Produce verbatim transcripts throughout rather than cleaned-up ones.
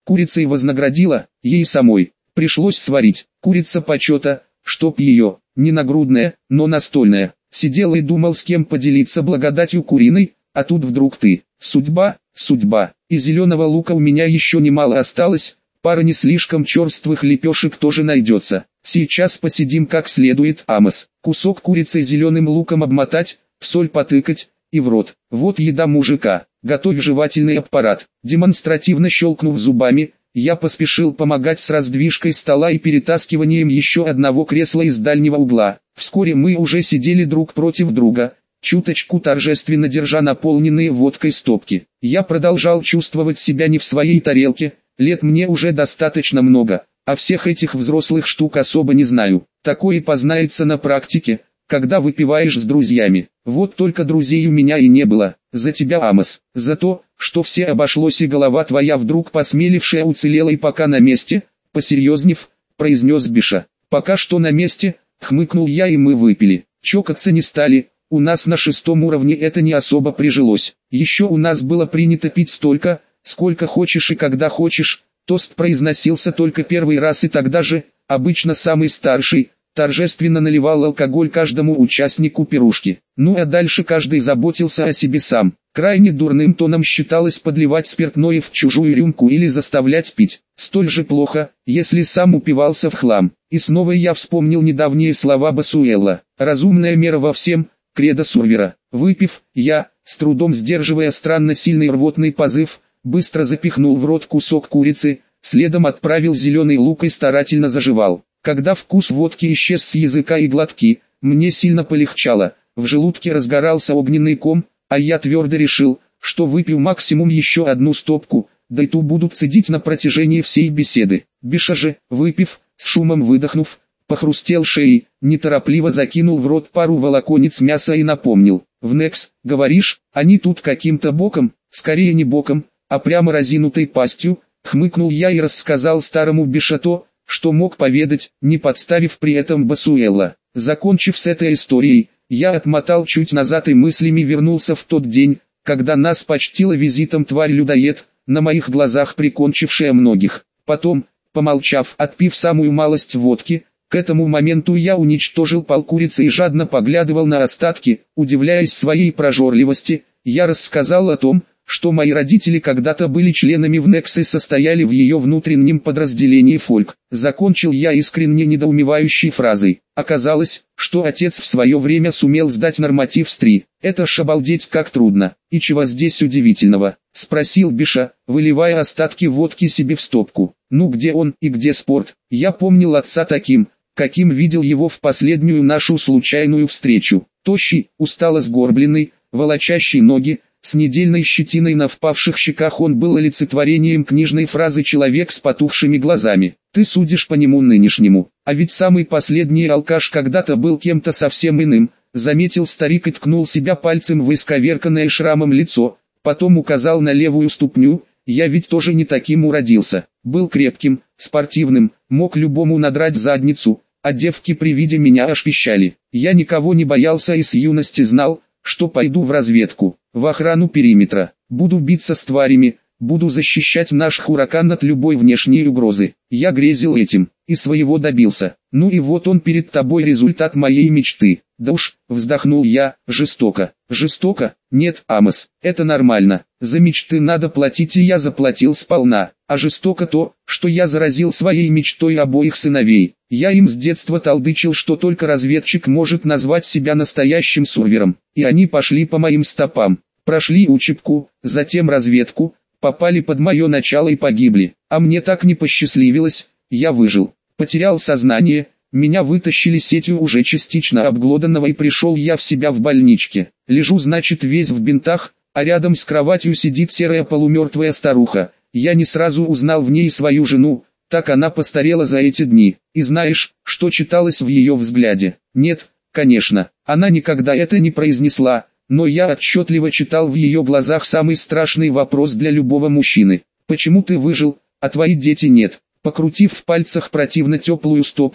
Курицей вознаградила, ей самой пришлось сварить. Курица почета, чтоб ее, не нагрудная, но настольная. Сидел и думал, с кем поделиться благодатью куриной, а тут вдруг ты. Судьба, судьба. И зеленого лука у меня еще немало осталось, пара не слишком черствых лепешек тоже найдется. Сейчас посидим как следует, Амос. Кусок курицы зеленым луком обмотать, в соль потыкать, и в рот. Вот еда мужика. Готовь жевательный аппарат. Демонстративно щелкнув зубами, я поспешил помогать с раздвижкой стола и перетаскиванием еще одного кресла из дальнего угла. Вскоре мы уже сидели друг против друга, чуточку торжественно держа наполненные водкой стопки. Я продолжал чувствовать себя не в своей тарелке, лет мне уже достаточно много, а всех этих взрослых штук особо не знаю. Такое познается на практике, когда выпиваешь с друзьями. Вот только друзей у меня и не было. За тебя, Амос, за то, что все обошлось и голова твоя вдруг посмелившая уцелела и пока на месте, посерьезнев, произнес Биша. Пока что на месте, хмыкнул я, и мы выпили. Чокаться не стали, у нас на шестом уровне это не особо прижилось. Еще у нас было принято пить столько, сколько хочешь и когда хочешь. Тост произносился только первый раз и тогда же, обычно самый старший, торжественно наливал алкоголь каждому участнику пирушки. Ну а дальше каждый заботился о себе сам. Крайне дурным тоном считалось подливать спиртное в чужую рюмку или заставлять пить. Столь же плохо, если сам упивался в хлам. И снова я вспомнил недавние слова Басуэлла. «Разумная мера во всем», кредо Сурвера. Выпив, я, с трудом сдерживая странно сильный рвотный позыв, быстро запихнул в рот кусок курицы, следом отправил зеленый лук и старательно заживал. Когда вкус водки исчез с языка и глотки, мне сильно полегчало, в желудке разгорался огненный ком, а я твердо решил, что выпью максимум еще одну стопку, да и ту буду цедить на протяжении всей беседы. Биша же, выпив, с шумом выдохнув, похрустел шеей, неторопливо закинул в рот пару волоконец мяса и напомнил. «В Некс, говоришь, они тут каким-то боком, скорее не боком, а прямо разинутой пастью», хмыкнул я и рассказал старому Биша то, что мог поведать, не подставив при этом Басуэлла. Закончив с этой историей, я отмотал чуть назад и мыслями вернулся в тот день, когда нас почтила визитом тварь-людоед, на моих глазах прикончившая многих. Потом, помолчав, отпив самую малость водки, к этому моменту я уничтожил полкурицы и жадно поглядывал на остатки, удивляясь своей прожорливости. Я рассказал о том, что мои родители когда-то были членами в Некс и состояли в ее внутреннем подразделении Фольк. Закончил я искренне недоумевающей фразой. Оказалось, что отец в свое время сумел сдать норматив с три. Это ж обалдеть как трудно. И чего здесь удивительного? Спросил Биша, выливая остатки водки себе в стопку. Ну где он и где спорт? Я помнил отца таким, каким видел его в последнюю нашу случайную встречу. Тощий, устало сгорбленный, волочащий ноги, с недельной щетиной на впавших щеках он был олицетворением книжной фразы «человек с потухшими глазами». Ты судишь по нему нынешнему, а ведь самый последний алкаш когда-то был кем-то совсем иным, заметил старик и ткнул себя пальцем в исковерканное шрамом лицо, потом указал на левую ступню. Я ведь тоже не таким уродился, был крепким, спортивным, мог любому надрать задницу, а девки при виде меня аж пищали. Я никого не боялся и с юности знал, что пойду в разведку, в охрану периметра, буду биться с тварями, буду защищать наш Хуракан от любой внешней угрозы. Я грезил этим, и своего добился. Ну и вот он перед тобой результат моей мечты. Да уж, вздохнул я, жестоко. Жестоко? Нет, Амос, это нормально. За мечты надо платить, и я заплатил сполна. А жестоко то, что я заразил своей мечтой обоих сыновей. Я им с детства толдычил, что только разведчик может назвать себя настоящим сурвером. И они пошли по моим стопам. Прошли учебку, затем разведку, попали под мое начало и погибли. А мне так не посчастливилось, я выжил. Потерял сознание, меня вытащили сетью уже частично обглоданного, и пришел я в себя в больничке. Лежу, значит, весь в бинтах, а рядом с кроватью сидит серая полумертвая старуха. Я не сразу узнал в ней свою жену, так она постарела за эти дни. И знаешь, что читалось в ее взгляде? Нет, конечно, она никогда это не произнесла, но я отчетливо читал в ее глазах самый страшный вопрос для любого мужчины. Почему ты выжил, а твои дети нет? Покрутив в пальцах противно теплую стопку,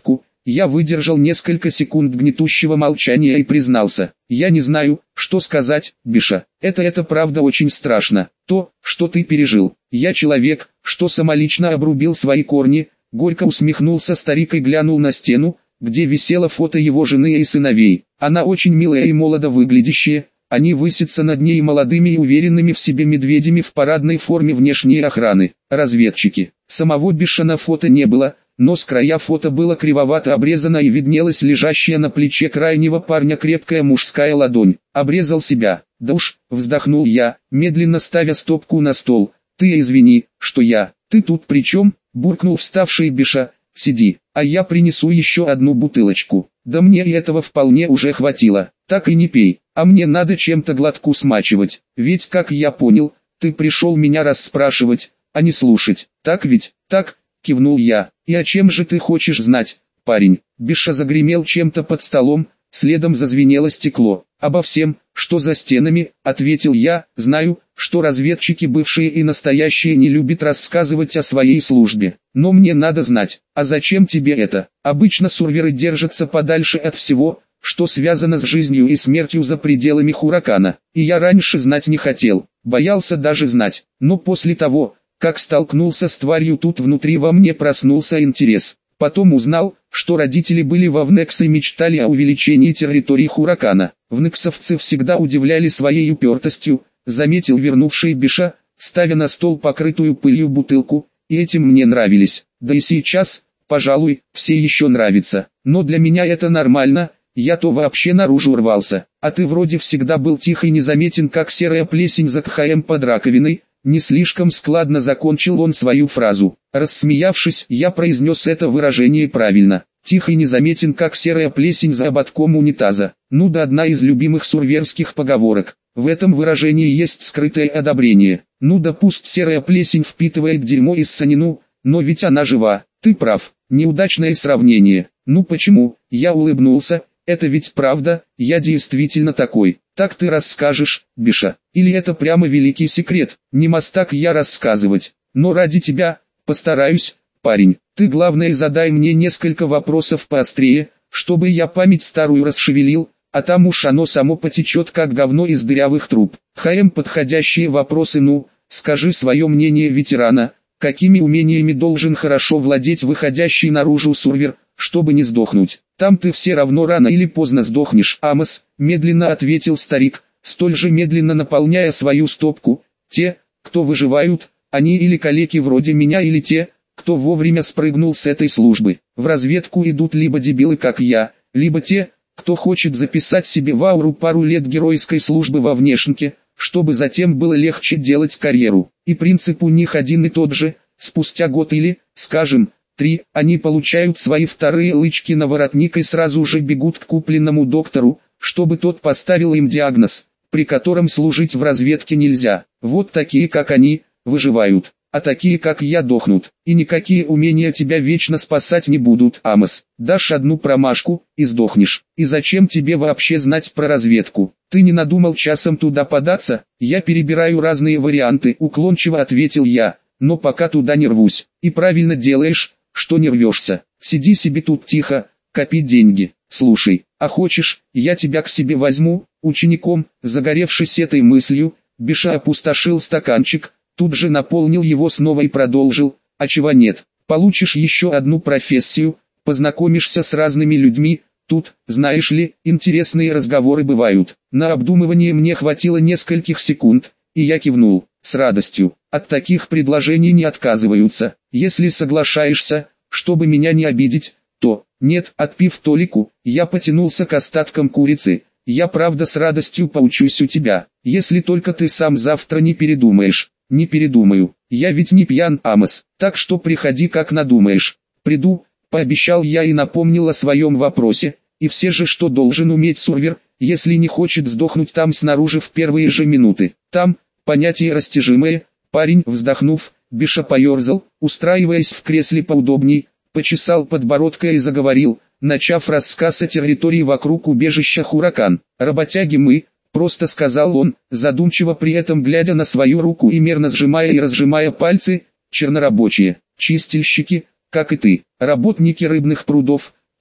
Я выдержал несколько секунд гнетущего молчания и признался: я не знаю, что сказать, Биша. Это это правда очень страшно, то, что ты пережил. Я человек, что самолично обрубил свои корни. Горько усмехнулся старик и глянул на стену, где висело фото его жены и сыновей. Она очень милая и молодо выглядящая. Они высятся над ней молодыми и уверенными в себе медведями в парадной форме внешней охраны. Разведчики. Самого Биша на фото не было, но с края фото было кривовато обрезано и виднелась лежащая на плече крайнего парня крепкая мужская ладонь. Обрезал себя. Да уж, вздохнул я, медленно ставя стопку на стол. Ты извини, что я. Ты тут при чем? Буркнул вставший Биша. Сиди, а я принесу еще одну бутылочку. Да мне и этого вполне уже хватило. Так и не пей, а мне надо чем-то глотку смачивать. Ведь, как я понял, ты пришел меня расспрашивать, а не слушать. Так ведь? Так, кивнул я. И о чем же ты хочешь знать, парень? Биша загремел чем-то под столом, следом зазвенело стекло. Обо всем, что за стенами, ответил я. Знаю, что разведчики бывшие и настоящие не любят рассказывать о своей службе. Но мне надо знать, а зачем тебе это? Обычно сурверы держатся подальше от всего, что связано с жизнью и смертью за пределами Хуракана. И я раньше знать не хотел, боялся даже знать. Но после того, как столкнулся с тварью, тут внутри во мне проснулся интерес. Потом узнал, что родители были во Внексе и мечтали о увеличении территории Хуракана. Внексовцы всегда удивляли своей упертостью, заметил вернувший Биша, ставя на стол покрытую пылью бутылку, и этим мне нравились. Да и сейчас, пожалуй, все еще нравится. Но для меня это нормально, я-то вообще наружу рвался. А ты вроде всегда был тих и незаметен, как серая плесень за кхм под раковиной. Не слишком складно закончил он свою фразу. Рассмеявшись, я произнес это выражение правильно. Тих и незаметен, как серая плесень за ободком унитаза. Ну да, одна из любимых сурверских поговорок. В этом выражении есть скрытое одобрение. Ну да, пусть серая плесень впитывает дерьмо из санину, но ведь она жива. Ты прав, неудачное сравнение. Ну почему? Я улыбнулся. Это ведь правда, я действительно такой. Так ты расскажешь, Биша? Или это прямо великий секрет? Не мастак я рассказывать. Но ради тебя, постараюсь, парень. Ты главное задай мне несколько вопросов поострее, чтобы я память старую расшевелил, а там уж оно само потечет как говно из дырявых труб. ХМ подходящие вопросы. Ну, скажи свое мнение ветерана, какими умениями должен хорошо владеть выходящий наружу сурвер, чтобы не сдохнуть. Там ты все равно рано или поздно сдохнешь, Амос, медленно ответил старик, столь же медленно наполняя свою стопку. Те, кто выживают, они или калеки вроде меня, или те, кто вовремя спрыгнул с этой службы. В разведку идут либо дебилы как я, либо те, кто хочет записать себе в ауру пару лет геройской службы во внешнике, чтобы затем было легче делать карьеру. И принцип у них один и тот же: спустя год или, скажем, три, они получают свои вторые лычки на воротник и сразу же бегут к купленному доктору, чтобы тот поставил им диагноз, при котором служить в разведке нельзя. Вот такие как они, выживают, а такие как я дохнут. И никакие умения тебя вечно спасать не будут, Амос. Дашь одну промашку, и сдохнешь. И зачем тебе вообще знать про разведку? Ты не надумал часом туда податься? Я перебираю разные варианты, уклончиво ответил я, но пока туда не рвусь. И правильно делаешь, что не рвешься. Сиди себе тут тихо, копи деньги. Слушай, а хочешь, я тебя к себе возьму, учеником? Загоревшись этой мыслью, Биша опустошил стаканчик, тут же наполнил его снова и продолжил: а чего нет, получишь еще одну профессию, познакомишься с разными людьми, тут, знаешь ли, интересные разговоры бывают. На обдумывание мне хватило нескольких секунд, и я кивнул, с радостью. От таких предложений не отказываются. Если соглашаешься, чтобы меня не обидеть, то, нет, отпив толику, я потянулся к остаткам курицы. Я правда с радостью поучусь у тебя, если только ты сам завтра не передумаешь. Не передумаю, я ведь не пьян, Амос, так что приходи как надумаешь. Приду, пообещал я и напомнил о своем вопросе. И все же, что должен уметь сурвер, если не хочет сдохнуть там снаружи в первые же минуты? Там, понятие растяжимое. Парень, вздохнув, Биша поерзал, устраиваясь в кресле поудобней, почесал подбородкой и заговорил, начав рассказ о территории вокруг убежища Хуракан. Работяги мы, просто сказал он, задумчиво при этом глядя на свою руку и мерно сжимая и разжимая пальцы, чернорабочие, чистильщики, как и ты, работники рыбных прудов,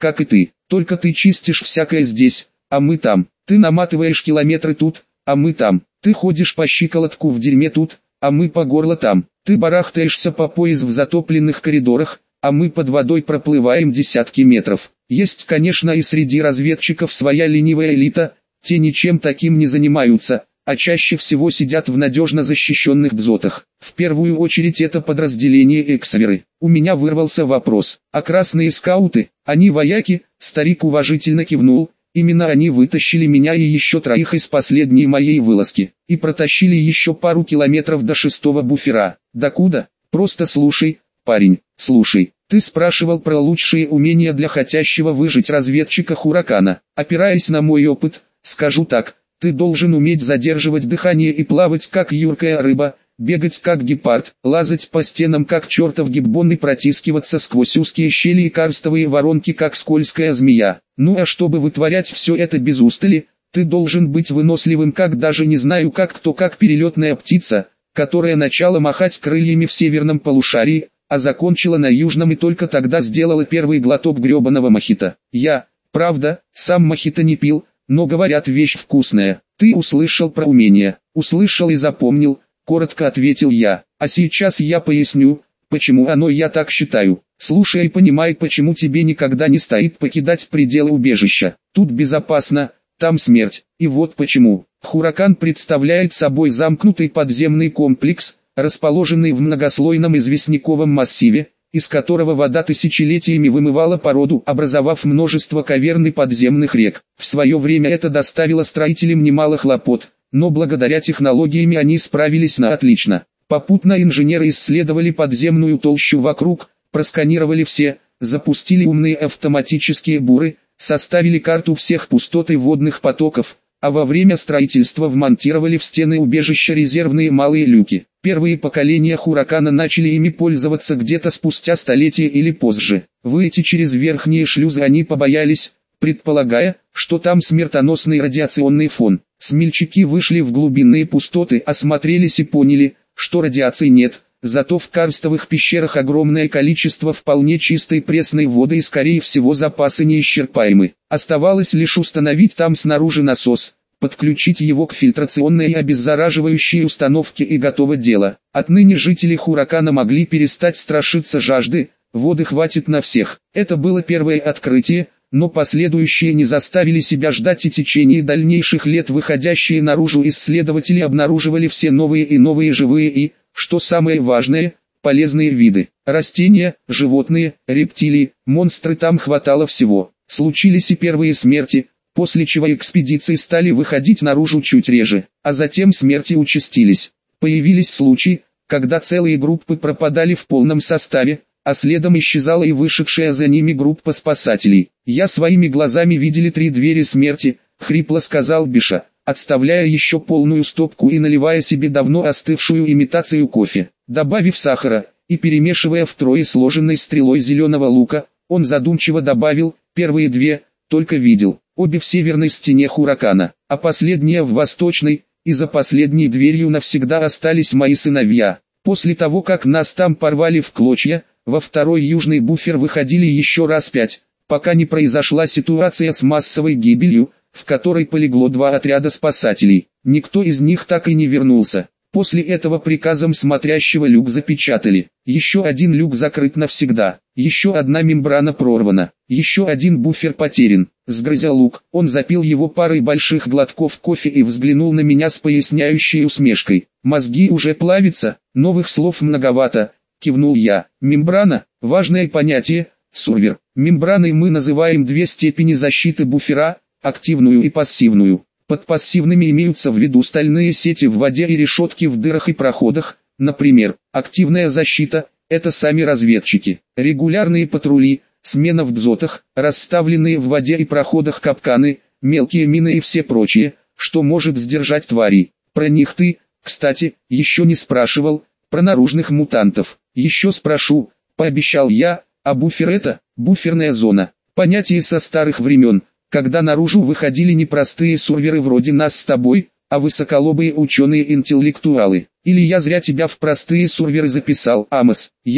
как и ты. Только ты чистишь всякое здесь, а мы там. Ты наматываешь километры тут, а мы там. Ты ходишь по щиколотку в дерьме тут, а мы по горло там. Ты барахтаешься по пояс в затопленных коридорах, а мы под водой проплываем десятки метров. Есть, конечно, и среди разведчиков своя ленивая элита, те ничем таким не занимаются, а чаще всего сидят в надежно защищенных дзотах. В первую очередь это подразделение эксверы. У меня вырвался вопрос. А красные скауты, они вояки? Старик уважительно кивнул. Именно они вытащили меня и еще троих из последней моей вылазки. И протащили еще пару километров до шестого буфера. Докуда? Просто слушай, парень, слушай. Ты спрашивал про лучшие умения для хотящего выжить разведчика Хуракана. Опираясь на мой опыт, скажу так. Ты должен уметь задерживать дыхание и плавать как юркая рыба, бегать как гепард, лазать по стенам как чертов гиббон и протискиваться сквозь узкие щели и карстовые воронки как скользкая змея. Ну а чтобы вытворять все это без устали, ты должен быть выносливым как даже не знаю как кто как перелетная птица, которая начала махать крыльями в северном полушарии, а закончила на южном и только тогда сделала первый глоток гребаного мохито. Я, правда, сам мохито не пил, но говорят, вещь вкусная. Ты услышал про умения, услышал и запомнил, коротко ответил я. А сейчас я поясню, почему оно я так считаю. Слушай и понимай, почему тебе никогда не стоит покидать пределы убежища. Тут безопасно, там смерть. И вот почему. Хуракан представляет собой замкнутый подземный комплекс, расположенный в многослойном известняковом массиве, из которого вода тысячелетиями вымывала породу, образовав множество каверн и подземных рек. В свое время это доставило строителям немало хлопот, но благодаря технологиями они справились на отлично. Попутно инженеры исследовали подземную толщу вокруг, просканировали все, запустили умные автоматические буры, составили карту всех пустот и водных потоков, а во время строительства вмонтировали в стены убежища резервные малые люки. Первые поколения Хуракана начали ими пользоваться где-то спустя столетия или позже. Выйти через верхние шлюзы они побоялись, предполагая, что там смертоносный радиационный фон. Смельчаки вышли в глубинные пустоты, осмотрелись и поняли, что радиации нет, зато в карстовых пещерах огромное количество вполне чистой пресной воды и скорее всего запасы неисчерпаемы. Оставалось лишь установить там снаружи насос, подключить его к фильтрационной и обеззараживающей установке и готово дело. Отныне жители Хуракана могли перестать страшиться жажды, воды хватит на всех. Это было первое открытие, но последующие не заставили себя ждать, и в течение дальнейших лет выходящие наружу исследователи обнаруживали все новые и новые живые и, что самое важное, полезные виды. Растения, животные, рептилии, монстры, там хватало всего. Случились и первые смерти, после чего экспедиции стали выходить наружу чуть реже, а затем смерти участились. Появились случаи, когда целые группы пропадали в полном составе, а следом исчезала и вышедшая за ними группа спасателей. «Я своими глазами видели три двери смерти», — хрипло сказал Биша, отставляя еще полную стопку и наливая себе давно остывшую имитацию кофе. Добавив сахара и перемешивая втрое сложенной стрелой зеленого лука, он задумчиво добавил: «Первые две, только видел, обе в северной стене Хуракана, а последняя в восточной, и за последней дверью навсегда остались мои сыновья. После того, как нас там порвали в клочья, во второй южный буфер выходили еще раз пять, пока не произошла ситуация с массовой гибелью, в которой полегло два отряда спасателей. Никто из них так и не вернулся. После этого приказом смотрящего люк запечатали. Еще один люк закрыт навсегда. Еще одна мембрана прорвана. Еще один буфер потерян. Сгрызя лук, он запил его парой больших глотков кофе и взглянул на меня с поясняющей усмешкой. «Мозги уже плавятся, новых слов многовато», — кивнул я. «Мембрана — важное понятие, Сурвер. Мембраной мы называем две степени защиты буфера, активную и пассивную. Под пассивными имеются в виду стальные сети в воде и решетки в дырах и проходах. Например, активная защита – это сами разведчики, регулярные патрули, смена в дзотах, расставленные в воде и проходах капканы, мелкие мины и все прочее, что может сдержать тварей. Про них ты, кстати, еще не спрашивал, про наружных мутантов. Еще спрошу, пообещал я, а буфер это, буферная зона, понятие со старых времен, когда наружу выходили не простые сурверы вроде нас с тобой, а высоколобые ученые-интеллектуалы. Или я зря тебя в простые сурверы записал, Амос? Я,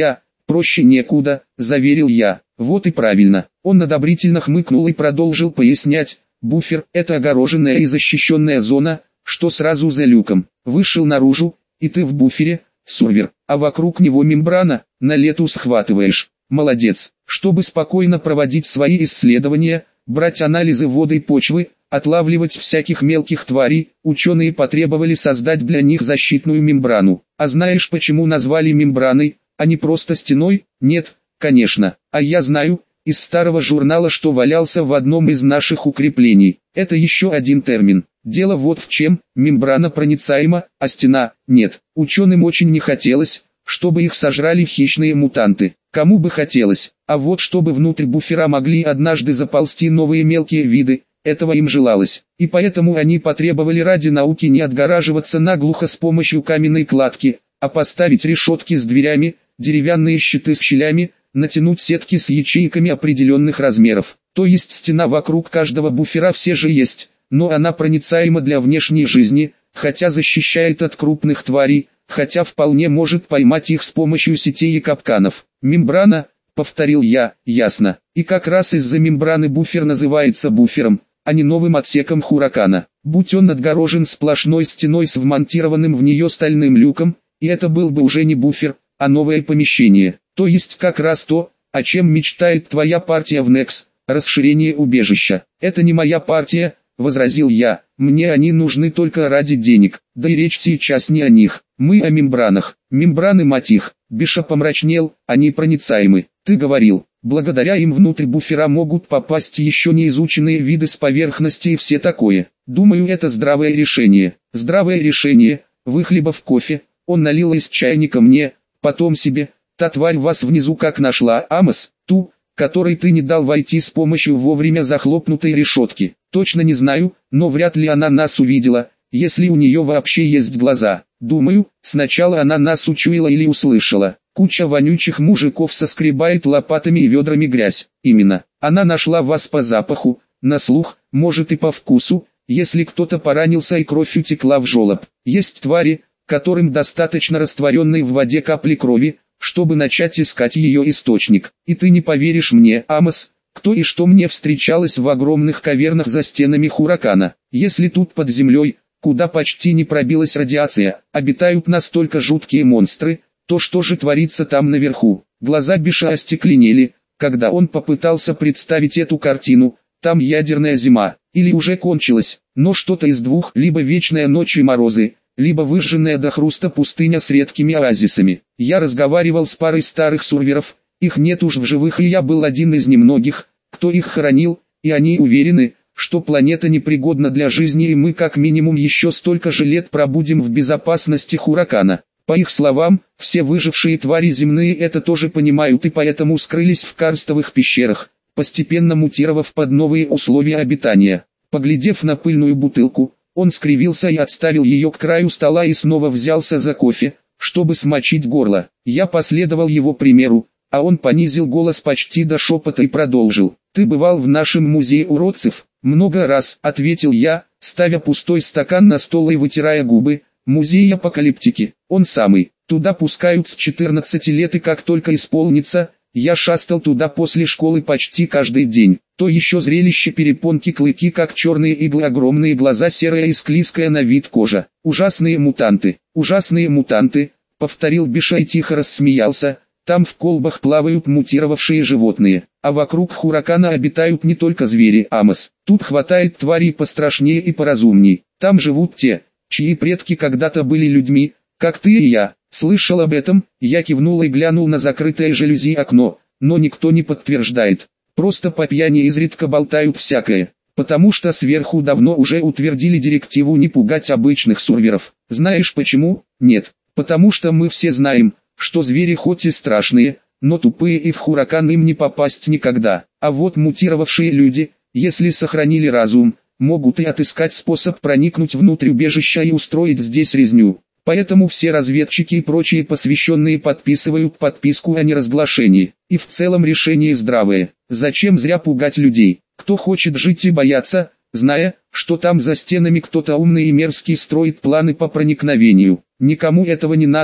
проще некуда, заверил я. Вот и правильно. Он одобрительно хмыкнул и продолжил пояснять. Буфер – это огороженная и защищенная зона, что сразу за люком. Вышел наружу, и ты в буфере, сервер, а вокруг него мембрана, на лету схватываешь. Молодец. Чтобы спокойно проводить свои исследования, брать анализы воды и почвы, отлавливать всяких мелких тварей, ученые потребовали создать для них защитную мембрану. А знаешь, почему назвали мембраной, а не просто стеной? Нет, конечно. А я знаю, из старого журнала, что валялся в одном из наших укреплений. Это еще один термин. Дело вот в чем: мембрана проницаема, а стена – нет. Ученым очень не хотелось, чтобы их сожрали хищные мутанты. Кому бы хотелось, а вот чтобы внутрь буфера могли однажды заползти новые мелкие виды, этого им желалось. И поэтому они потребовали ради науки не отгораживаться наглухо с помощью каменной кладки, а поставить решетки с дверями, деревянные щиты с щелями, натянуть сетки с ячейками определенных размеров. То есть стена вокруг каждого буфера все же есть, но она проницаема для внешней жизни, хотя защищает от крупных тварей, хотя вполне может поймать их с помощью сетей и капканов. Мембрана, повторил я, ясно. И как раз из-за мембраны буфер называется буфером, а не новым отсеком Хуракана. Будь он отгорожен сплошной стеной с вмонтированным в нее стальным люком, и это был бы уже не буфер, а новое помещение. То есть как раз то, о чем мечтает твоя партия в Некс, расширение убежища. Это не моя партия, возразил я, мне они нужны только ради денег, да и речь сейчас не о них. Мы о мембранах. Мембраны, мать их. Биша помрачнел, они проницаемы. Ты говорил, благодаря им внутрь буфера могут попасть еще неизученные виды с поверхности и все такое. Думаю, это здравое решение. Здравое решение. Выхлебав кофе, он налил из чайника мне, потом себе. Та тварь вас внизу как нашла, Амос, ту, которой ты не дал войти с помощью вовремя захлопнутой решетки. Точно не знаю, но вряд ли она нас увидела, если у нее вообще есть глаза. Думаю, сначала она нас учуяла или услышала. Куча вонючих мужиков соскребает лопатами и ведрами грязь. Именно, она нашла вас по запаху, на слух, может и по вкусу, если кто-то поранился и кровь утекла в желоб. Есть твари, которым достаточно растворенной в воде капли крови, чтобы начать искать ее источник. И ты не поверишь мне, Амос, кто и что мне встречалось в огромных кавернах за стенами Хуракана. Если тут под землей, куда почти не пробилась радиация, обитают настолько жуткие монстры, то что же творится там наверху? Глаза Биша остекленели, когда он попытался представить эту картину. Там ядерная зима, или уже кончилась, но что-то из двух: либо вечная ночь и морозы, либо выжженная до хруста пустыня с редкими оазисами. Я разговаривал с парой старых сурверов, их нет уж в живых, и я был один из немногих, кто их хоронил, и они уверены, что планета непригодна для жизни, и мы как минимум еще столько же лет пробудем в безопасности Хуракана. По их словам, все выжившие твари земные это тоже понимают и поэтому скрылись в карстовых пещерах, постепенно мутировав под новые условия обитания. Поглядев на пыльную бутылку, он скривился и отставил ее к краю стола и снова взялся за кофе, чтобы смочить горло. Я последовал его примеру, а он понизил голос почти до шепота и продолжил. «Ты бывал в нашем музее уродцев?» «Много раз», — ответил я, ставя пустой стакан на стол и вытирая губы. «Музей апокалиптики, он самый. Туда пускают с четырнадцати лет, и как только исполнится, я шастал туда после школы почти каждый день. То еще зрелище: перепонки, клыки как черные иглы, огромные глаза, серая и склизкая на вид кожа. Ужасные мутанты, ужасные мутанты», — повторил Биша и тихо рассмеялся. «Там в колбах плавают мутировавшие животные, а вокруг Хуракана обитают не только звери, Амос. Тут хватает тварей пострашнее и поразумней. Там живут те, чьи предки когда-то были людьми, как ты и я». «Слышал об этом», — я кивнул и глянул на закрытое жалюзи окно, но никто не подтверждает. Просто по пьяни изредка болтают всякое, потому что сверху давно уже утвердили директиву не пугать обычных сурверов. Знаешь почему? Нет, потому что мы все знаем, что звери хоть и страшные, но тупые, и в Хуракан им не попасть никогда. А вот мутировавшие люди, если сохранили разум, могут и отыскать способ проникнуть внутрь убежища и устроить здесь резню. Поэтому все разведчики и прочие посвященные подписывают подписку о неразглашении. И в целом решение здравое. Зачем зря пугать людей? Кто хочет жить и бояться, зная, что там за стенами кто-то умный и мерзкий строит планы по проникновению? Никому этого не надо.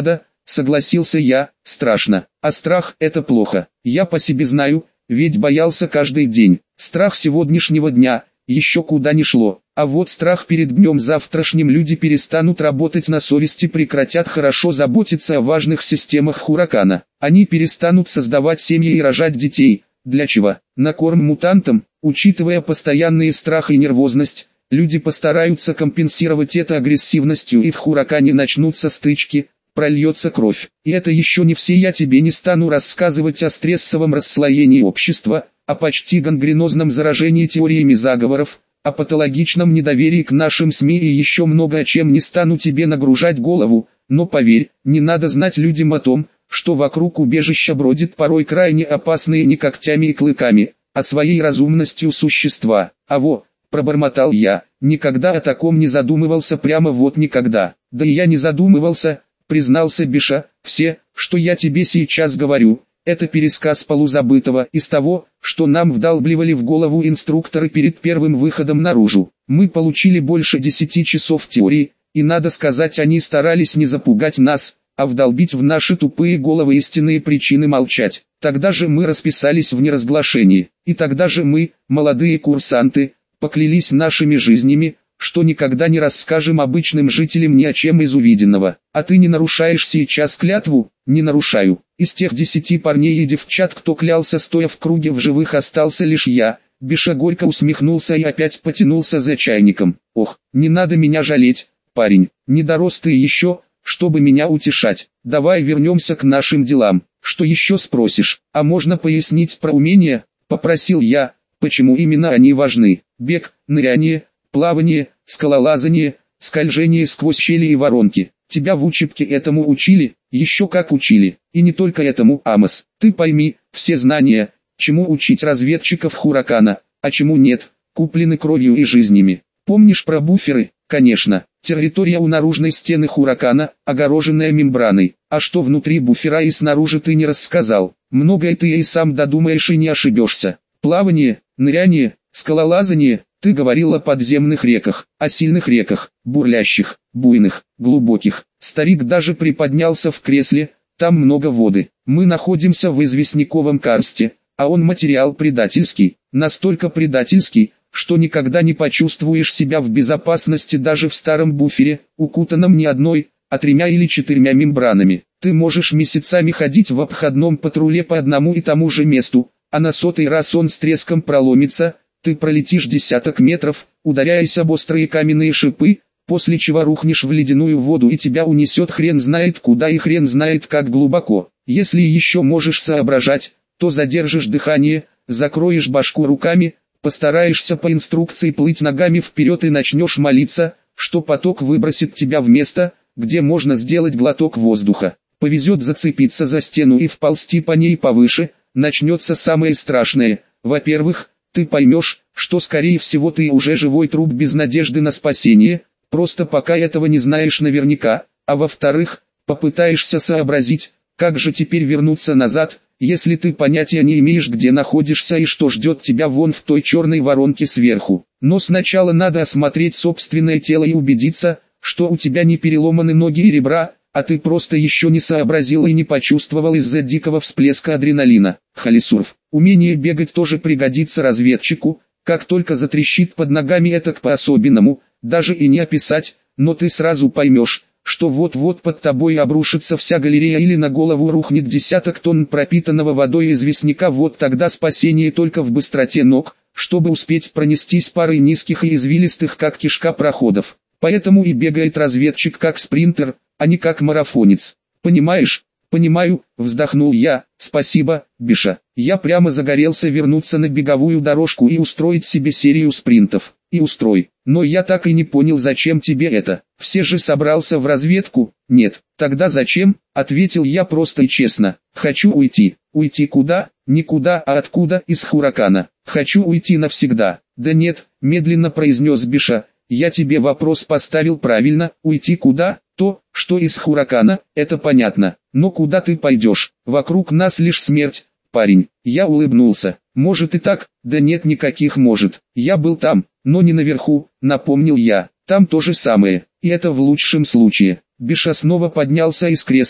согласился я, страшно. А страх – это плохо. Я по себе знаю, ведь боялся каждый день. Страх сегодняшнего дня еще куда ни шло. А вот страх перед днем завтрашним люди перестанут работать на совести, прекратят хорошо заботиться о важных системах Хуракана. Они перестанут создавать семьи и рожать детей. Для чего? На корм мутантам. Учитывая постоянный страх и нервозность, люди постараются компенсировать это агрессивностью, и в Хуракане начнутся стычки, прольется кровь. И это еще не все. Я тебе не стану рассказывать о стрессовом расслоении общества, о почти гангренозном заражении теориями заговоров, о патологичном недоверии к нашим СМИ и еще много о чем не стану тебе нагружать голову, но поверь, не надо знать людям о том, что вокруг убежища бродит порой крайне опасные не когтями и клыками, а своей разумностью существа. А во, пробормотал я, никогда о таком не задумывался, прямо вот никогда. Да и я не задумывался, признался Биша, все, что я тебе сейчас говорю, это пересказ полузабытого из того, что нам вдалбливали в голову инструкторы перед первым выходом наружу. Мы получили больше десяти часов теории, и надо сказать, они старались не запугать нас, а вдолбить в наши тупые головы истинные причины молчать. Тогда же мы расписались в неразглашении, и тогда же мы, молодые курсанты, поклялись нашими жизнями, что никогда не расскажем обычным жителям ни о чем из увиденного. А ты не нарушаешь сейчас клятву? Не нарушаю. Из тех десяти парней и девчат, кто клялся стоя в круге в живых, остался лишь я. Биша горько усмехнулся и опять потянулся за чайником. Ох, не надо меня жалеть, парень, не дорос ты еще, чтобы меня утешать. Давай вернемся к нашим делам. Что еще спросишь? А можно пояснить про умения? Попросил я. Почему именно они важны? Бег, ныряние, плавание, скалолазание, скольжение сквозь щели и воронки. Тебя в учебке этому учили? Еще как учили. И не только этому, Амос. Ты пойми, все знания, чему учить разведчиков Хуракана, а чему нет, куплены кровью и жизнями. Помнишь про буферы? Конечно. Территория у наружной стены Хуракана, огороженная мембраной. А что внутри буфера и снаружи, ты не рассказал. Многое ты и сам додумаешь и не ошибешься. Плавание, ныряние, скалолазание. Ты говорил о подземных реках, о сильных реках, бурлящих, буйных, глубоких. Старик даже приподнялся в кресле. Там много воды. Мы находимся в известняковом карсте, а он материал предательский, настолько предательский, что никогда не почувствуешь себя в безопасности даже в старом буфере, укутанном не одной, а тремя или четырьмя мембранами. Ты можешь месяцами ходить в обходном патруле по одному и тому же месту, а на сотый раз он с треском проломится, ты пролетишь десяток метров, ударяясь об острые каменные шипы, после чего рухнешь в ледяную воду и тебя унесет хрен знает куда и хрен знает как глубоко. Если еще можешь соображать, то задержишь дыхание, закроешь башку руками, постараешься по инструкции плыть ногами вперед и начнешь молиться, что поток выбросит тебя в место, где можно сделать глоток воздуха. Повезет зацепиться за стену и вползти по ней повыше, начнется самое страшное. Во-первых, ты поймешь, что скорее всего ты уже живой труп без надежды на спасение, просто пока этого не знаешь наверняка, а во-вторых, попытаешься сообразить, как же теперь вернуться назад, если ты понятия не имеешь, где находишься и что ждет тебя вон в той черной воронке сверху. Но сначала надо осмотреть собственное тело и убедиться, что у тебя не переломаны ноги и ребра, а ты просто еще не сообразил и не почувствовал из-за дикого всплеска адреналина. Халисурф. Умение бегать тоже пригодится разведчику, как только затрещит под ногами это по-особенному, даже и не описать, но ты сразу поймешь, что вот-вот под тобой обрушится вся галерея или на голову рухнет десяток тонн пропитанного водой известняка. Вот тогда спасение только в быстроте ног, чтобы успеть пронестись парой низких и извилистых как кишка проходов. Поэтому и бегает разведчик как спринтер, а не как марафонец. Понимаешь? Понимаю, вздохнул я. Спасибо, Биша. Я прямо загорелся вернуться на беговую дорожку и устроить себе серию спринтов. И устрой. Но я так и не понял, зачем тебе это. Все же собрался в разведку. Нет. Тогда зачем? Ответил я просто и честно. Хочу уйти. Уйти куда? Никуда, а откуда? Из Хуракана. Хочу уйти навсегда. Да нет, медленно произнес Биша. Я тебе вопрос поставил правильно. Уйти куда? То, что из Хуракана, это понятно. Но куда ты пойдешь? Вокруг нас лишь смерть, парень. Я улыбнулся. Может и так, да нет никаких может. Я был там, но не наверху, напомнил я. Там то же самое, и это в лучшем случае. Биша снова поднялся из кресла,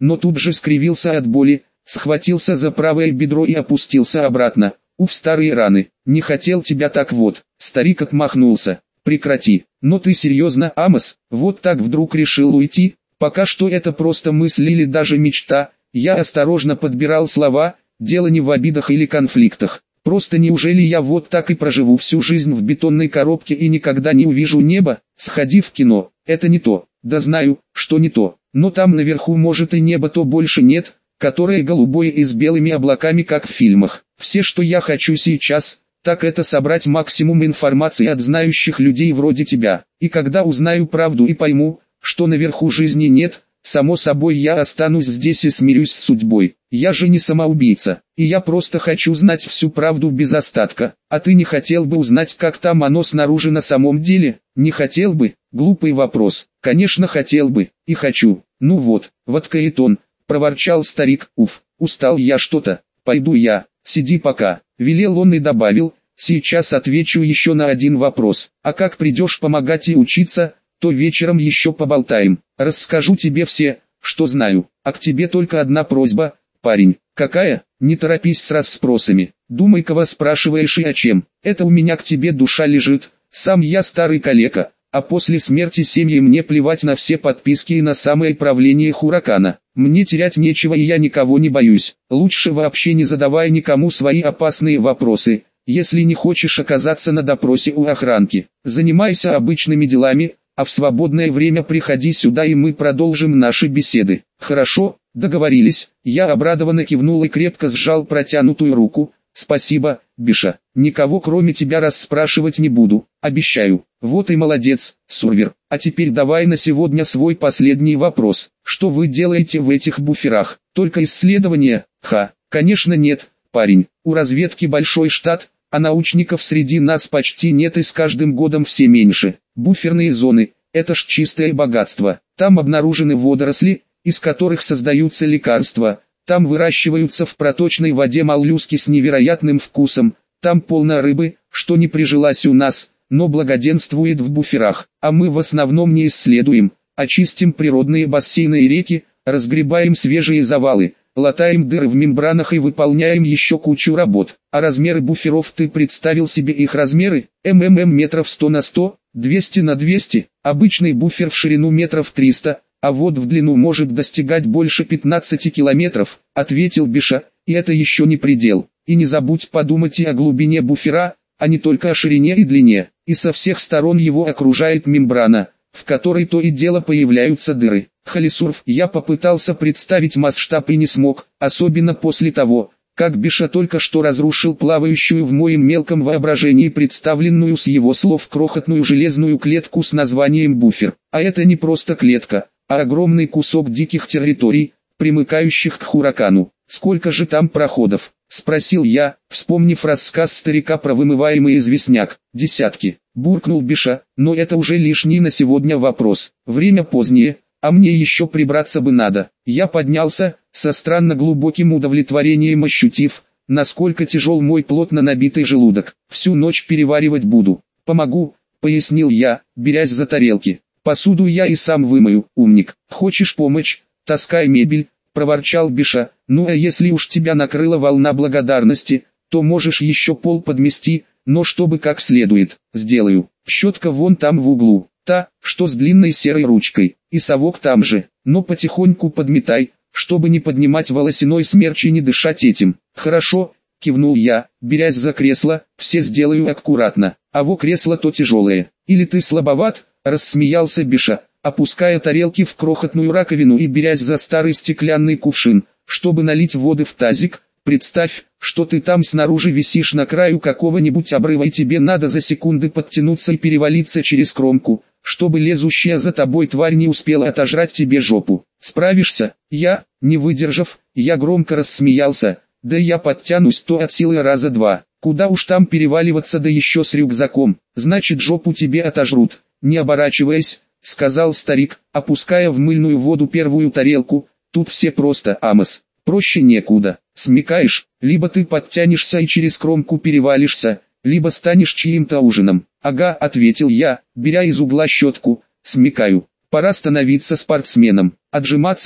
но тут же скривился от боли, схватился за правое бедро и опустился обратно. Уф, старые раны, не хотел тебя так вот. Старик отмахнулся. Прекрати. Но ты серьезно, Амос, вот так вдруг решил уйти? Пока что это просто мысль или даже мечта. Я осторожно подбирал слова, дело не в обидах или конфликтах. Просто неужели я вот так и проживу всю жизнь в бетонной коробке и никогда не увижу небо? Сходи в кино, это не то. Да знаю, что не то, но там наверху может и небо то больше нет, которое голубое и с белыми облаками как в фильмах. Все, что я хочу сейчас, так это собрать максимум информации от знающих людей вроде тебя. И когда узнаю правду и пойму, что наверху жизни нет, само собой я останусь здесь и смирюсь с судьбой. Я же не самоубийца, и я просто хочу знать всю правду без остатка. А ты не хотел бы узнать, как там оно снаружи на самом деле? Не хотел бы? Глупый вопрос. Конечно хотел бы, и хочу. Ну вот, вот Каэтон, проворчал старик. Уф, устал я что-то, пойду я, сиди пока. Велел он и добавил, сейчас отвечу еще на один вопрос. А как придешь помогать и учиться, то вечером еще поболтаем. Расскажу тебе все, что знаю. А к тебе только одна просьба, парень. Какая? Не торопись с расспросами. Думай, кого спрашиваешь и о чем. Это у меня к тебе душа лежит. Сам я старый калека, а после смерти семьи мне плевать на все подписки и на самое правление Хуракана. Мне терять нечего и я никого не боюсь. Лучше вообще не задавай никому свои опасные вопросы, если не хочешь оказаться на допросе у охранки. Занимайся обычными делами, а в свободное время приходи сюда и мы продолжим наши беседы. Хорошо, договорились. Я обрадованно кивнул и крепко сжал протянутую руку. Спасибо, Биша. Никого кроме тебя расспрашивать не буду, обещаю. Вот и молодец, Сурвер. А теперь давай на сегодня свой последний вопрос. Что вы делаете в этих буферах? Только исследования? Ха, конечно нет, парень. У разведки большой штат, а научников среди нас почти нет и с каждым годом все меньше. Буферные зоны – это ж чистое богатство. Там обнаружены водоросли, из которых создаются лекарства. Там выращиваются в проточной воде моллюски с невероятным вкусом. Там полно рыбы, что не прижилась у нас, но благоденствует в буферах. А мы в основном не исследуем, а чистим природные бассейны и реки, разгребаем свежие завалы, латаем дыры в мембранах и выполняем еще кучу работ. А размеры буферов ты представил себе их размеры? МММ метров сто на сто, двести на двести, обычный буфер в ширину метров триста, а вот в длину может достигать больше пятнадцати километров, ответил Биша, и это еще не предел. И не забудь подумать и о глубине буфера, а не только о ширине и длине. И со всех сторон его окружает мембрана, в которой то и дело появляются дыры. Халисурф, я попытался представить масштаб и не смог, особенно после того, как Биша только что разрушил плавающую в моем мелком воображении представленную с его слов крохотную железную клетку с названием буфер. А это не просто клетка, а огромный кусок диких территорий, примыкающих к Хуракану. Сколько же там проходов? Спросил я, вспомнив рассказ старика про вымываемый известняк. Десятки. Буркнул Биша, но это уже лишний на сегодня вопрос. Время позднее, а мне еще прибраться бы надо. Я поднялся, со странно глубоким удовлетворением ощутив, насколько тяжел мой плотно набитый желудок. Всю ночь переваривать буду. Помогу, пояснил я, берясь за тарелки. Посуду я и сам вымою, умник. Хочешь помочь? Таскай мебель, проворчал Биша. Ну а если уж тебя накрыла волна благодарности, то можешь еще пол подмести, но чтобы как следует. Сделаю. Щетка вон там в углу, та, что с длинной серой ручкой, и совок там же, но потихоньку подметай, чтобы не поднимать волосяной смерч и не дышать этим. Хорошо, кивнул я, берясь за кресло, все сделаю аккуратно, а во кресло то тяжелое. Или ты слабоват? Рассмеялся Биша, опуская тарелки в крохотную раковину и берясь за старый стеклянный кувшин, чтобы налить воды в тазик. Представь, что ты там снаружи висишь на краю какого-нибудь обрыва и тебе надо за секунды подтянуться и перевалиться через кромку, чтобы лезущая за тобой тварь не успела отожрать тебе жопу. Справишься? Я, не выдержав, я громко рассмеялся. Да я подтянусь то от силы раза два. Куда уж там переваливаться, да еще с рюкзаком. Значит, жопу тебе отожрут. Не оборачиваясь, сказал старик, опуская в мыльную воду первую тарелку. Тут все просто, Амос. Проще некуда. Смекаешь, либо ты подтянешься и через кромку перевалишься, либо станешь чьим-то ужином. Ага, ответил я, беря из угла щетку. Смекаю. Пора становиться спортсменом. Отжиматься,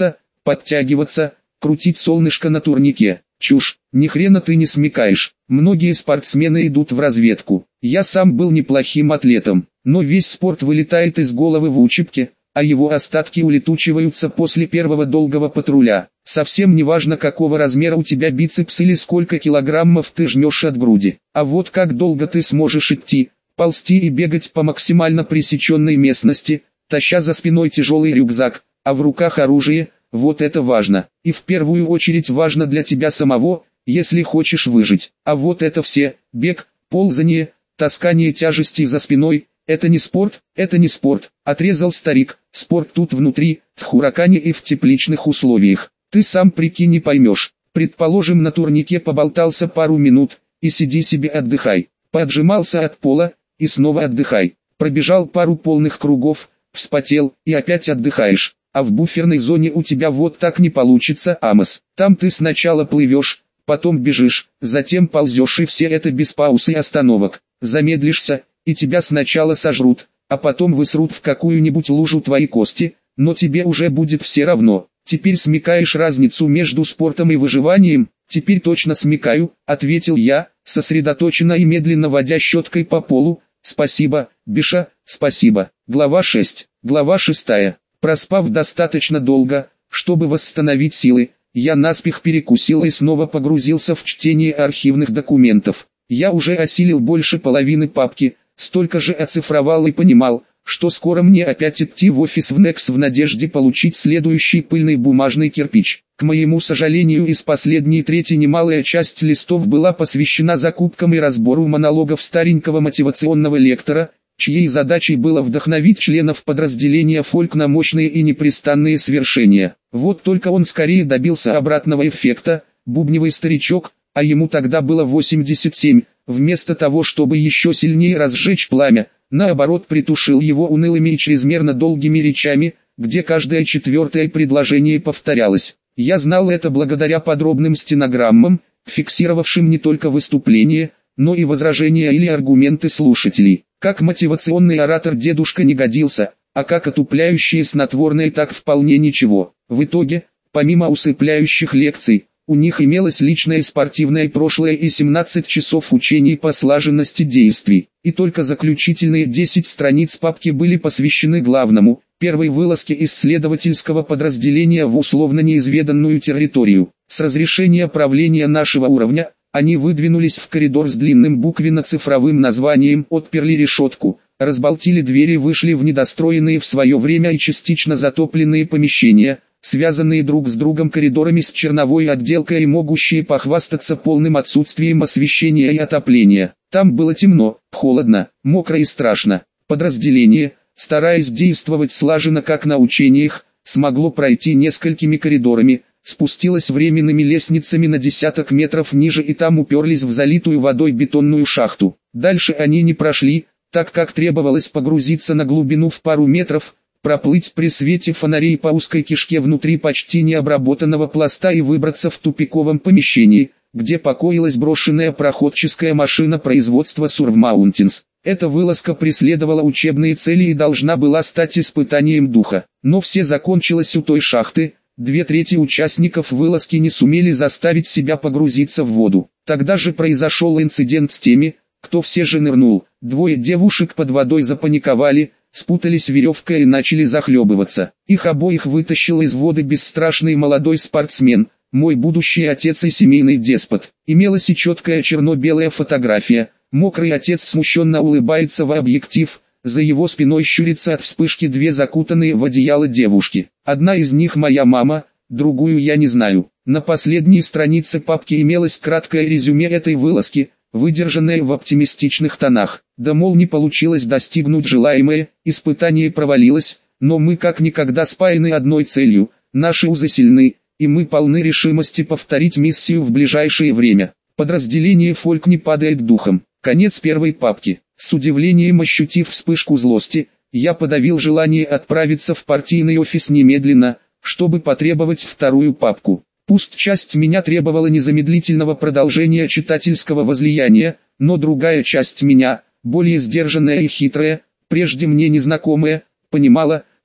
подтягиваться, крутить солнышко на турнике. Чушь, ни хрена ты не смекаешь. Многие спортсмены идут в разведку. Я сам был неплохим атлетом, но весь спорт вылетает из головы в учебке, а его остатки улетучиваются после первого долгого патруля. Совсем не важно, какого размера у тебя бицепс или сколько килограммов ты жмешь от груди. А вот как долго ты сможешь идти, ползти и бегать по максимально пресеченной местности, таща за спиной тяжелый рюкзак, а в руках оружие, вот это важно. И в первую очередь важно для тебя самого, если хочешь выжить. А вот это все, бег, ползание, таскание тяжестей за спиной, это не спорт, это не спорт, отрезал старик. Спорт тут внутри, в хуракане и в тепличных условиях. Ты сам прикинь не поймешь. Предположим, на турнике поболтался пару минут, и сиди себе отдыхай. Поотжимался от пола, и снова отдыхай. Пробежал пару полных кругов, вспотел, и опять отдыхаешь. А в буферной зоне у тебя вот так не получится, Амос. Там ты сначала плывешь, потом бежишь, затем ползешь, и все это без пауз и остановок. Замедлишься, и тебя сначала сожрут, а потом высрут в какую-нибудь лужу твои кости, но тебе уже будет все равно. Теперь смекаешь разницу между спортом и выживанием? Теперь точно смекаю, ответил я, сосредоточенно и медленно водя щеткой по полу. Спасибо, Биша, спасибо. Глава шесть. Глава шестая. Проспав достаточно долго, чтобы восстановить силы, я наспех перекусил и снова погрузился в чтение архивных документов. Я уже осилил больше половины папки, столько же оцифровал и понимал, что скоро мне опять идти в офис в Некс в надежде получить следующий пыльный бумажный кирпич. К моему сожалению, из последней трети немалая часть листов была посвящена закупкам и разбору монологов старенького мотивационного лектора, чьей задачей было вдохновить членов подразделения Фольк на мощные и непрестанные свершения. Вот только он скорее добился обратного эффекта. Бубневый старичок, а ему тогда было восемьдесят семь, вместо того, чтобы еще сильнее разжечь пламя, наоборот притушил его унылыми и чрезмерно долгими речами, где каждое четвертое предложение повторялось. Я знал это благодаря подробным стенограммам, фиксировавшим не только выступления, но и возражения или аргументы слушателей. Как мотивационный оратор дедушка не годился, а как отупляющие снотворные так вполне ничего. В итоге, помимо усыпляющих лекций, у них имелось личное спортивное прошлое и семнадцать часов учений по слаженности действий. И только заключительные десять страниц папки были посвящены главному, первой вылазке исследовательского подразделения в условно неизведанную территорию. С разрешения правления нашего уровня, они выдвинулись в коридор с длинным буквенно-цифровым названием, отперли решетку, разболтили двери, вышли в недостроенные в свое время и частично затопленные помещения, связанные друг с другом коридорами с черновой отделкой и могущие похвастаться полным отсутствием освещения и отопления. Там было темно, холодно, мокро и страшно. Подразделение, стараясь действовать слаженно как на учениях, смогло пройти несколькими коридорами, спустилось временными лестницами на десяток метров ниже и там уперлись в залитую водой бетонную шахту. Дальше они не прошли, так как требовалось погрузиться на глубину в пару метров, проплыть при свете фонарей по узкой кишке внутри почти необработанного пласта и выбраться в тупиковом помещении, где покоилась брошенная проходческая машина производства Surv Mountains. Эта вылазка преследовала учебные цели и должна была стать испытанием духа. Но все закончилось у той шахты. Две трети участников вылазки не сумели заставить себя погрузиться в воду. Тогда же произошел инцидент с теми, кто все же нырнул. Двое девушек под водой запаниковали, спутались веревкой и начали захлебываться. Их обоих вытащил из воды бесстрашный молодой спортсмен, мой будущий отец и семейный деспот. Имелась и четкая черно-белая фотография. Мокрый отец смущенно улыбается в объектив. За его спиной щурится от вспышки две закутанные в одеяло девушки. Одна из них моя мама, другую я не знаю. На последней странице папки имелось краткое резюме этой вылазки, выдержанное в оптимистичных тонах. Да мол, не получилось достигнуть желаемое, испытание провалилось, но мы как никогда спаяны одной целью, наши узы сильны, и мы полны решимости повторить миссию в ближайшее время. Подразделение Фольк не падает духом. Конец первой папки. С удивлением ощутив вспышку злости, я подавил желание отправиться в партийный офис немедленно, чтобы потребовать вторую папку. Пусть часть меня требовала незамедлительного продолжения читательского возлияния, но другая часть меня, более сдержанная и хитрая, прежде мне незнакомая, понимала,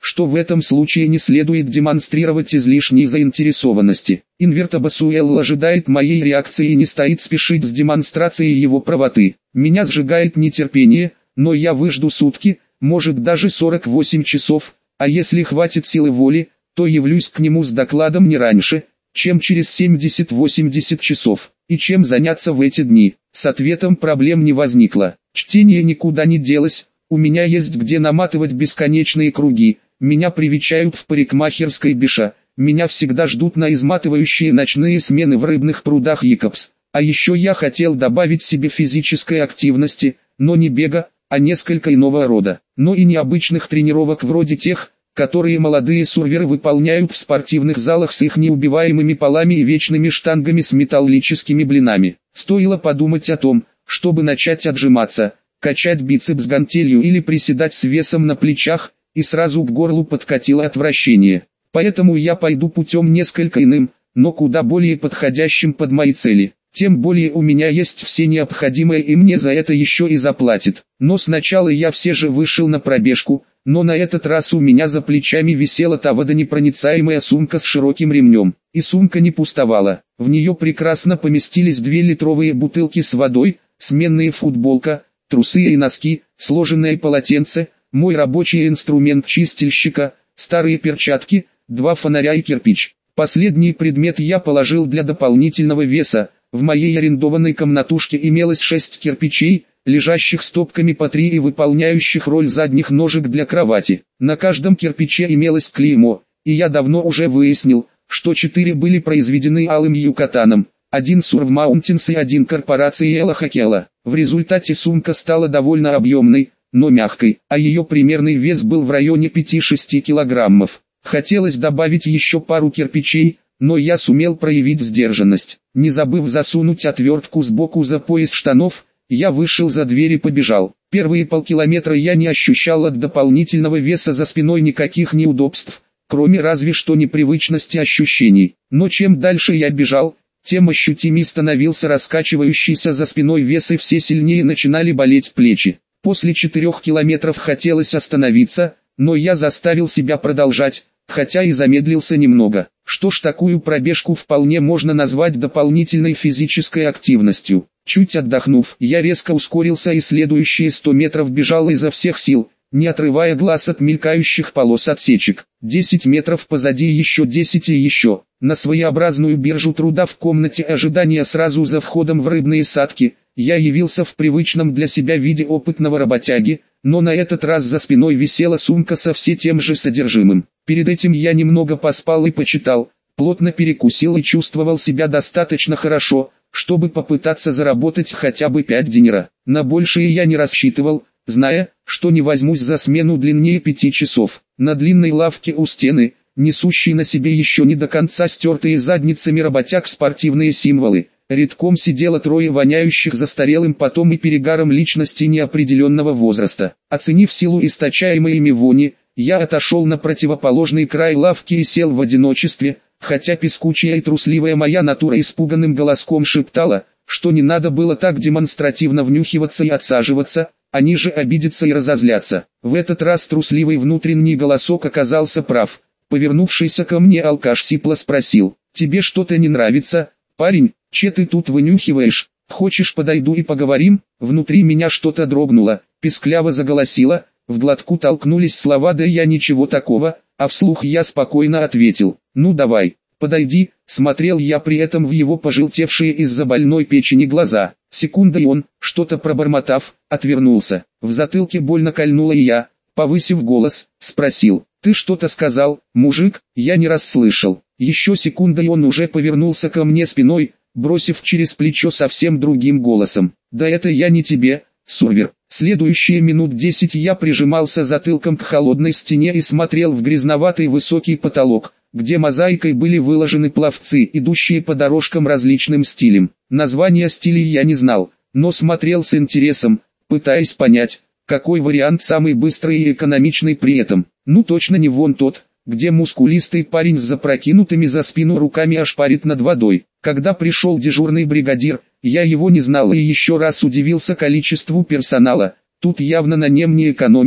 что в этом случае не следует демонстрировать излишней заинтересованности. Инвертобасуэлл ожидает моей реакции и не стоит спешить с демонстрацией его правоты. Меня сжигает нетерпение, но я выжду сутки, может даже сорок восемь часов, а если хватит силы воли, то явлюсь к нему с докладом не раньше, чем через семьдесят-восемьдесят часов. И чем заняться в эти дни? С ответом проблем не возникло. Чтение никуда не делось, у меня есть где наматывать бесконечные круги. Меня привечают в парикмахерской Биша, меня всегда ждут на изматывающие ночные смены в рыбных прудах Якобс. А еще я хотел добавить себе физической активности, но не бега, а несколько иного рода. Но и необычных тренировок вроде тех, которые молодые сурверы выполняют в спортивных залах с их неубиваемыми полами и вечными штангами с металлическими блинами. Стоило подумать о том, чтобы начать отжиматься, качать бицепс гантелью или приседать с весом на плечах, и сразу к горлу подкатило отвращение. Поэтому я пойду путем несколько иным, но куда более подходящим под мои цели. Тем более у меня есть все необходимое и мне за это еще и заплатят. Но сначала я все же вышел на пробежку, но на этот раз у меня за плечами висела та водонепроницаемая сумка с широким ремнем. И сумка не пустовала. В нее прекрасно поместились две литровые бутылки с водой, сменная футболка, трусы и носки, сложенное полотенце, мой рабочий инструмент чистильщика, старые перчатки, два фонаря и кирпич. Последний предмет я положил для дополнительного веса. В моей арендованной комнатушке имелось шесть кирпичей, лежащих стопками по три и выполняющих роль задних ножек для кровати. На каждом кирпиче имелось клеймо, и я давно уже выяснил, что четыре были произведены Алым Юкатаном, один Surf Mountains и один корпорацией Элла Хакела. В результате сумка стала довольно объемной, но мягкой, а ее примерный вес был в районе пяти-шести килограммов. Хотелось добавить еще пару кирпичей, но я сумел проявить сдержанность. Не забыв засунуть отвертку сбоку за пояс штанов, я вышел за дверь и побежал. Первые полкилометра я не ощущал от дополнительного веса за спиной никаких неудобств, кроме разве что непривычности ощущений. Но чем дальше я бежал, тем ощутимее становился раскачивающийся за спиной вес и все сильнее начинали болеть плечи. После четырех километров хотелось остановиться, но я заставил себя продолжать, хотя и замедлился немного. Что ж, такую пробежку вполне можно назвать дополнительной физической активностью. Чуть отдохнув, я резко ускорился и следующие сто метров бежал изо всех сил, не отрывая глаз от мелькающих полос отсечек. десять метров позади, еще десять и еще. На своеобразную биржу труда в комнате ожидания сразу за входом в рыбные садки, я явился в привычном для себя виде опытного работяги, но на этот раз за спиной висела сумка со все тем же содержимым. Перед этим я немного поспал и почитал, плотно перекусил и чувствовал себя достаточно хорошо, чтобы попытаться заработать хотя бы пять динера. На большее я не рассчитывал, зная, что не возьмусь за смену длиннее пяти часов. На длинной лавке у стены, несущей на себе еще не до конца стертые задницами работяг спортивные символы, редком сидело трое воняющих застарелым потом и перегаром личности неопределенного возраста. Оценив силу источаемой ими вони, я отошел на противоположный край лавки и сел в одиночестве, хотя пескучая и трусливая моя натура испуганным голоском шептала, что не надо было так демонстративно внюхиваться и отсаживаться, они же обидятся и разозлятся. В этот раз трусливый внутренний голосок оказался прав. Повернувшийся ко мне алкаш сипло спросил: «Тебе что-то не нравится, парень, че ты тут вынюхиваешь? Хочешь, подойду и поговорим?» Внутри меня что-то дрогнуло, пискляво заголосило, в глотку толкнулись слова «да я ничего такого», а вслух я спокойно ответил: «Ну давай, подойди». Смотрел я при этом в его пожелтевшие из-за больной печени глаза. Секунда, и он, что-то пробормотав, отвернулся. В затылке больно кольнуло, и я, повысив голос, спросил: «Ты что-то сказал, мужик?» Я не расслышал. Еще секунда, и он уже повернулся ко мне спиной, бросив через плечо совсем другим голосом: «Да это я не тебе, сурвер». Следующие минут десять я прижимался затылком к холодной стене и смотрел в грязноватый высокий потолок, где мозаикой были выложены пловцы, идущие по дорожкам различным стилем. Названия стилей я не знал, но смотрел с интересом, пытаясь понять, какой вариант самый быстрый и экономичный при этом. Ну точно не вон тот, где мускулистый парень с запрокинутыми за спину руками аж парит над водой. Когда пришел дежурный бригадир, я его не знал и еще раз удивился количеству персонала. Тут явно на нем не экономит,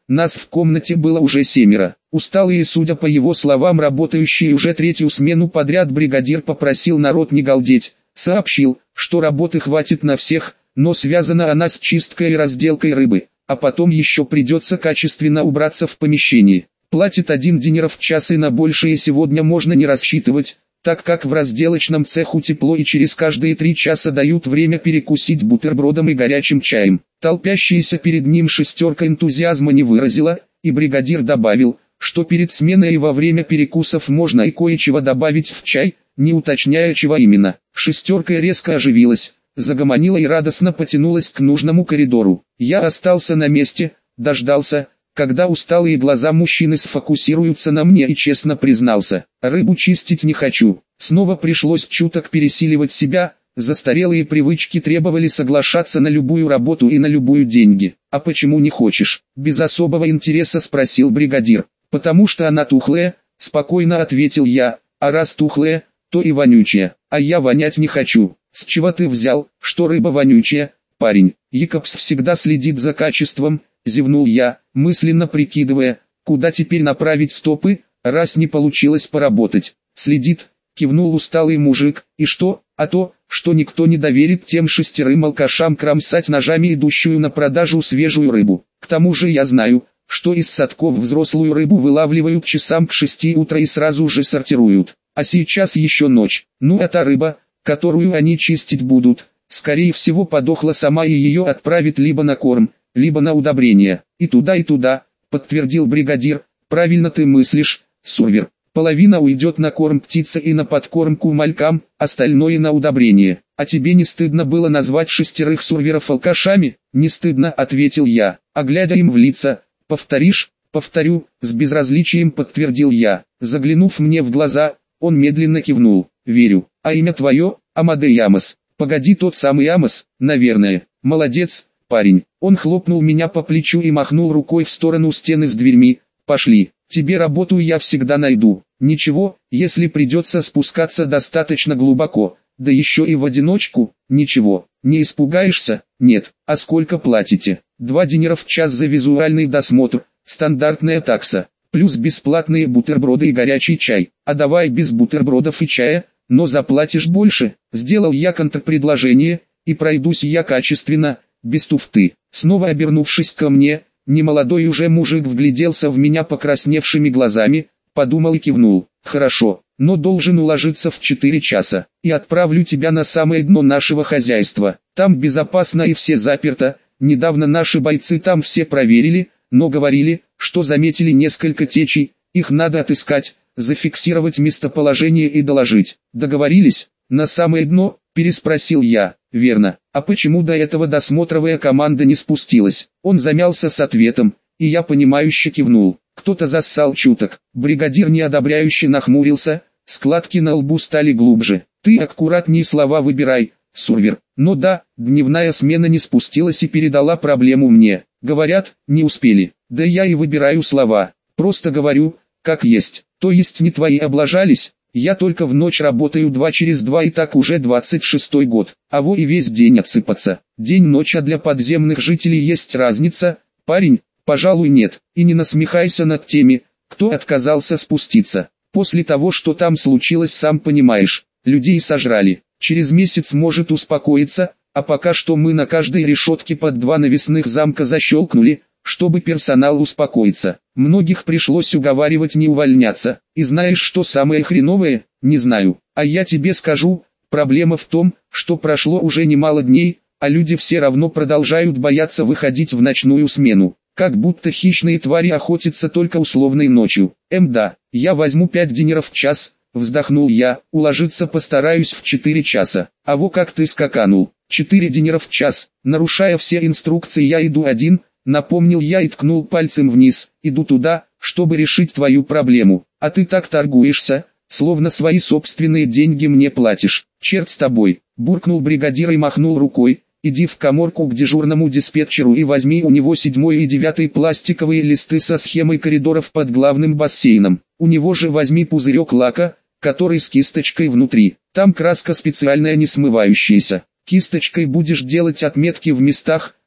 Нас в комнате было уже семеро. Усталые, судя по его словам, работающие уже третью смену подряд, бригадир попросил народ не галдеть, сообщил, что работы хватит на всех, но связана она с чисткой и разделкой рыбы, а потом еще придется качественно убраться в помещении. Платит один динар в час, и на большее сегодня можно не рассчитывать, так как в разделочном цеху тепло и через каждые три часа дают время перекусить бутербродом и горячим чаем. Толпящаяся перед ним шестерка энтузиазма не выразила, и бригадир добавил, что перед сменой и во время перекусов можно и кое-чего добавить в чай, не уточняя, чего именно. Шестерка резко оживилась, загомонила и радостно потянулась к нужному коридору. Я остался на месте, дождался, когда усталые глаза мужчины сфокусируются на мне, и честно признался: рыбу чистить не хочу. Снова пришлось чуток пересиливать себя, застарелые привычки требовали соглашаться на любую работу и на любую деньги. А почему не хочешь? Без особого интереса спросил бригадир. Потому что она тухлая, спокойно ответил я, а раз тухлая, то и вонючая, а я вонять не хочу. С чего ты взял, что рыба вонючая, парень? Якобс всегда следит за качеством, зевнул я, мысленно прикидывая, куда теперь направить стопы, раз не получилось поработать. Следит, кивнул усталый мужик, и что? А то, что никто не доверит тем шестерым алкашам кромсать ножами идущую на продажу свежую рыбу. К тому же я знаю, что из садков взрослую рыбу вылавливают часам к шести утра и сразу же сортируют. А сейчас еще ночь. Ну, эта рыба, которую они чистить будут, скорее всего подохла сама, и ее отправят либо на корм, либо на удобрение. И туда, и туда, подтвердил бригадир. Правильно ты мыслишь, Сурвер. Половина уйдет на корм птицы и на подкормку малькам, остальное на удобрение. А тебе не стыдно было назвать шестерых сурверов алкашами? Не стыдно, ответил я, а глядя им в лица. Повторишь? Повторю, с безразличием подтвердил я. Заглянув мне в глаза, он медленно кивнул. Верю. А имя твое? Амадей Амос. Погоди, тот самый Амос? Наверное. Молодец, парень. Он хлопнул меня по плечу и махнул рукой в сторону стены с дверьми. Пошли. Тебе работу я всегда найду. Ничего, если придется спускаться достаточно глубоко, да еще и в одиночку, ничего. Не испугаешься? Нет. А сколько платите? Два динара в час за визуальный досмотр, стандартная такса, плюс бесплатные бутерброды и горячий чай. А давай без бутербродов и чая, но заплатишь больше. Сделал я контрпредложение, и пройдусь я качественно, без туфты. Снова обернувшись ко мне, немолодой уже мужик вгляделся в меня покрасневшими глазами, подумал и кивнул. Хорошо, но должен уложиться в четыре часа, и отправлю тебя на самое дно нашего хозяйства. Там безопасно и все заперто. Недавно наши бойцы там все проверили, но говорили, что заметили несколько течей. Их надо отыскать, зафиксировать местоположение и доложить. Договорились? На самое дно? Переспросил я. Верно. А почему до этого досмотровая команда не спустилась? Он замялся с ответом, и я понимающе кивнул. Кто-то зассал чуток. Бригадир неодобряюще нахмурился, складки на лбу стали глубже. Ты аккуратнее слова выбирай, Сурвер. Но да, дневная смена не спустилась и передала проблему мне. Говорят, не успели. Да я и выбираю слова. Просто говорю, как есть. То есть не твои облажались? Я только в ночь работаю два через два, и так уже двадцать шестой год. А во и весь день отсыпаться. День-ночь, а для подземных жителей есть разница, парень? Пожалуй, нет. И не насмехайся над теми, кто отказался спуститься. После того, что там случилось, сам понимаешь, людей сожрали. Через месяц может успокоиться, а пока что мы на каждой решетке под два навесных замка защелкнули, чтобы персонал успокоиться. Многих пришлось уговаривать не увольняться. И знаешь, что самое хреновое? Не знаю. А я тебе скажу, проблема в том, что прошло уже немало дней, а люди все равно продолжают бояться выходить в ночную смену. Как будто хищные твари охотятся только условной ночью. Эм да, я возьму пять динаров в час, вздохнул я, уложиться постараюсь в четыре часа. А во как ты скаканул, четыре динара в час, нарушая все инструкции я иду один, напомнил я и ткнул пальцем вниз, иду туда, чтобы решить твою проблему. А ты так торгуешься, словно свои собственные деньги мне платишь. Черт с тобой, буркнул бригадир и махнул рукой. Иди в каморку к дежурному диспетчеру и возьми у него седьмой и девятый пластиковые листы со схемой коридоров под главным бассейном. У него же возьми пузырек лака, который с кисточкой внутри. Там краска специальная, не смывающаяся. Кисточкой будешь делать отметки в местах,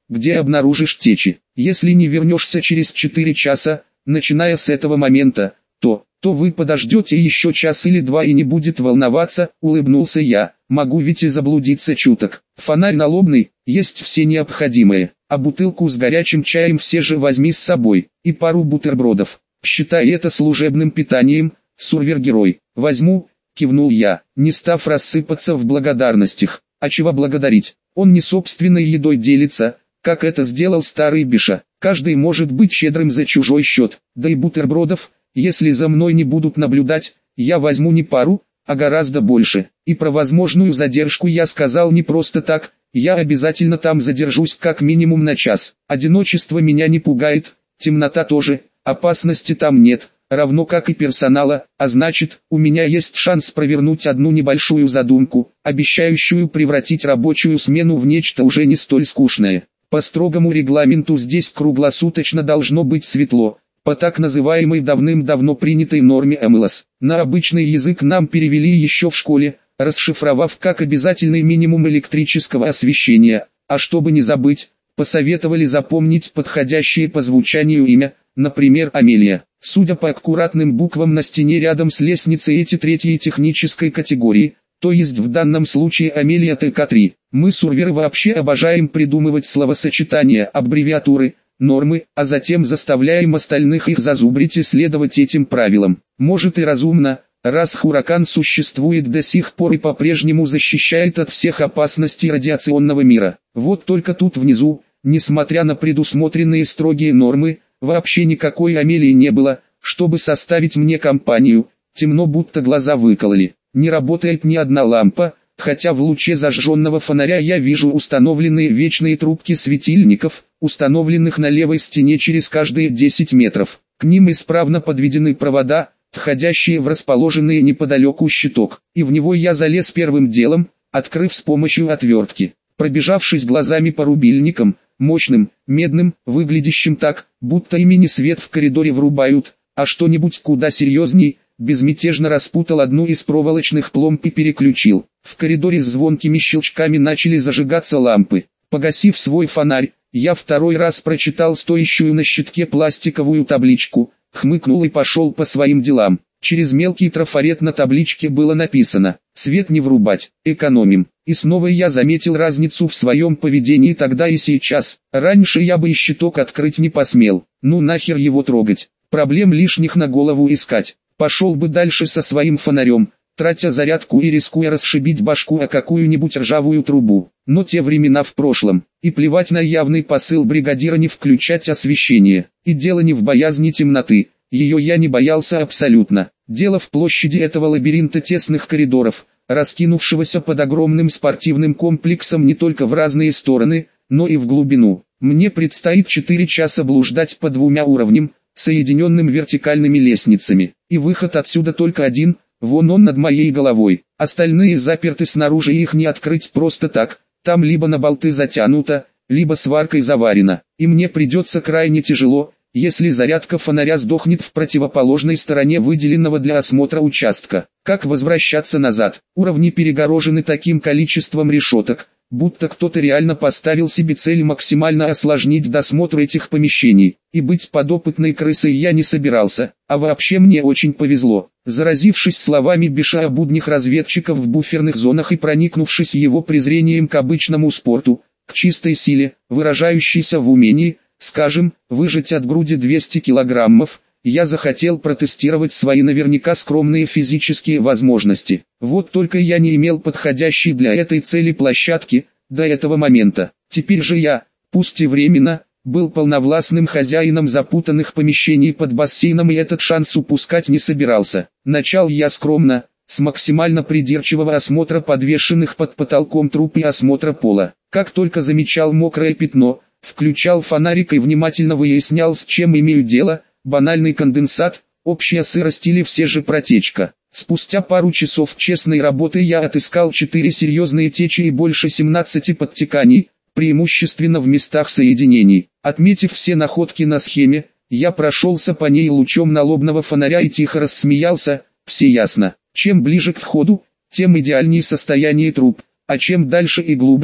где обнаружишь течи. Если не вернешься через четыре часа, начиная с этого момента, то, то вы подождете еще час или два и не будет волноваться, улыбнулся я. Могу ведь и заблудиться чуток. Фонарь налобный, есть все необходимое, а бутылку с горячим чаем все же возьми с собой, и пару бутербродов. Считай это служебным питанием, сурвер-герой. Возьму, кивнул я, не став рассыпаться в благодарностях. А чего благодарить? Он не собственной едой делится, как это сделал старый Биша. Каждый может быть щедрым за чужой счет, да и бутербродов, если за мной не будут наблюдать, я возьму не пару, а гораздо больше. И про возможную задержку я сказал не просто так, я обязательно там задержусь как минимум на час. Одиночество меня не пугает, темнота тоже, опасности там нет, равно как и персонала, а значит, у меня есть шанс провернуть одну небольшую задумку, обещающую превратить рабочую смену в нечто уже не столь скучное. По строгому регламенту здесь круглосуточно должно быть светло. По так называемой давным-давно принятой норме эм эл эс, на обычный язык нам перевели еще в школе, расшифровав как обязательный минимум электрического освещения, а чтобы не забыть, посоветовали запомнить подходящее по звучанию имя, например Амелия. Судя по аккуратным буквам на стене рядом с лестницей эти третьей технической категории, то есть в данном случае Амелия тэ ка три. Мы сурверы вообще обожаем придумывать словосочетания, аббревиатуры, нормы, а затем заставляем остальных их зазубрить и следовать этим правилам. Может и разумно, раз Хуракан существует до сих пор и по-прежнему защищает от всех опасностей радиационного мира. Вот только тут внизу, несмотря на предусмотренные строгие нормы, вообще никакой Амелии не было, чтобы составить мне компанию, темно будто глаза выкололи. Не работает ни одна лампа, хотя в луче зажженного фонаря я вижу установленные вечные трубки светильников, установленных на левой стене через каждые десять метров. К ним исправно подведены провода, входящие в расположенные неподалеку щиток, и в него я залез первым делом, открыв с помощью отвертки. Пробежавшись глазами по рубильникам, мощным, медным, выглядящим так, будто ими не свет в коридоре врубают, а что-нибудь куда серьезней, безмятежно распутал одну из проволочных пломб и переключил. В коридоре с звонкими щелчками начали зажигаться лампы. Погасив свой фонарь, я второй раз прочитал стоящую на щитке пластиковую табличку, хмыкнул и пошел по своим делам. Через мелкий трафарет на табличке было написано «Свет не врубать, экономим». И снова я заметил разницу в своем поведении тогда и сейчас. Раньше я бы и щиток открыть не посмел. Ну нахер его трогать, проблем лишних на голову искать. Пошел бы дальше со своим фонарем, тратя зарядку и рискуя расшибить башку о какую-нибудь ржавую трубу. Но те времена в прошлом, и плевать на явный посыл бригадира не включать освещение. И дело не в боязни темноты, ее я не боялся абсолютно. Дело в площади этого лабиринта тесных коридоров, раскинувшегося под огромным спортивным комплексом не только в разные стороны, но и в глубину. Мне предстоит четыре часа блуждать по двумя уровням, соединенным вертикальными лестницами, и выход отсюда только один, вон он над моей головой. Остальные заперты снаружи, и их не открыть просто так, там либо на болты затянуто, либо сваркой заварено, и мне придется крайне тяжело, если зарядка фонаря сдохнет в противоположной стороне выделенного для осмотра участка. Как возвращаться назад? Уровни перегорожены таким количеством решеток, будто кто-то реально поставил себе цель максимально осложнить досмотр этих помещений. И быть подопытной крысой я не собирался, а вообще мне очень повезло. Заразившись словами Биша о буднях разведчиков в буферных зонах и проникнувшись его презрением к обычному спорту, к чистой силе, выражающейся в умении, скажем, выжать от груди двести килограммов, я захотел протестировать свои наверняка скромные физические возможности. Вот только я не имел подходящей для этой цели площадки, до этого момента. Теперь же я, пусть и временно, был полновластным хозяином запутанных помещений под бассейном, и этот шанс упускать не собирался. Начал я скромно, с максимально придирчивого осмотра подвешенных под потолком труб и осмотра пола. Как только замечал мокрое пятно, включал фонарик и внимательно выяснял, с чем имею дело: банальный конденсат, общая сырость или все же протечка. Спустя пару часов честной работы я отыскал четыре серьезные течи и больше семнадцати подтеканий, преимущественно в местах соединений. Отметив все находки на схеме, я прошелся по ней лучом налобного фонаря и тихо рассмеялся. Все ясно. Чем ближе к входу, тем идеальнее состояние труб, а чем дальше и глубже,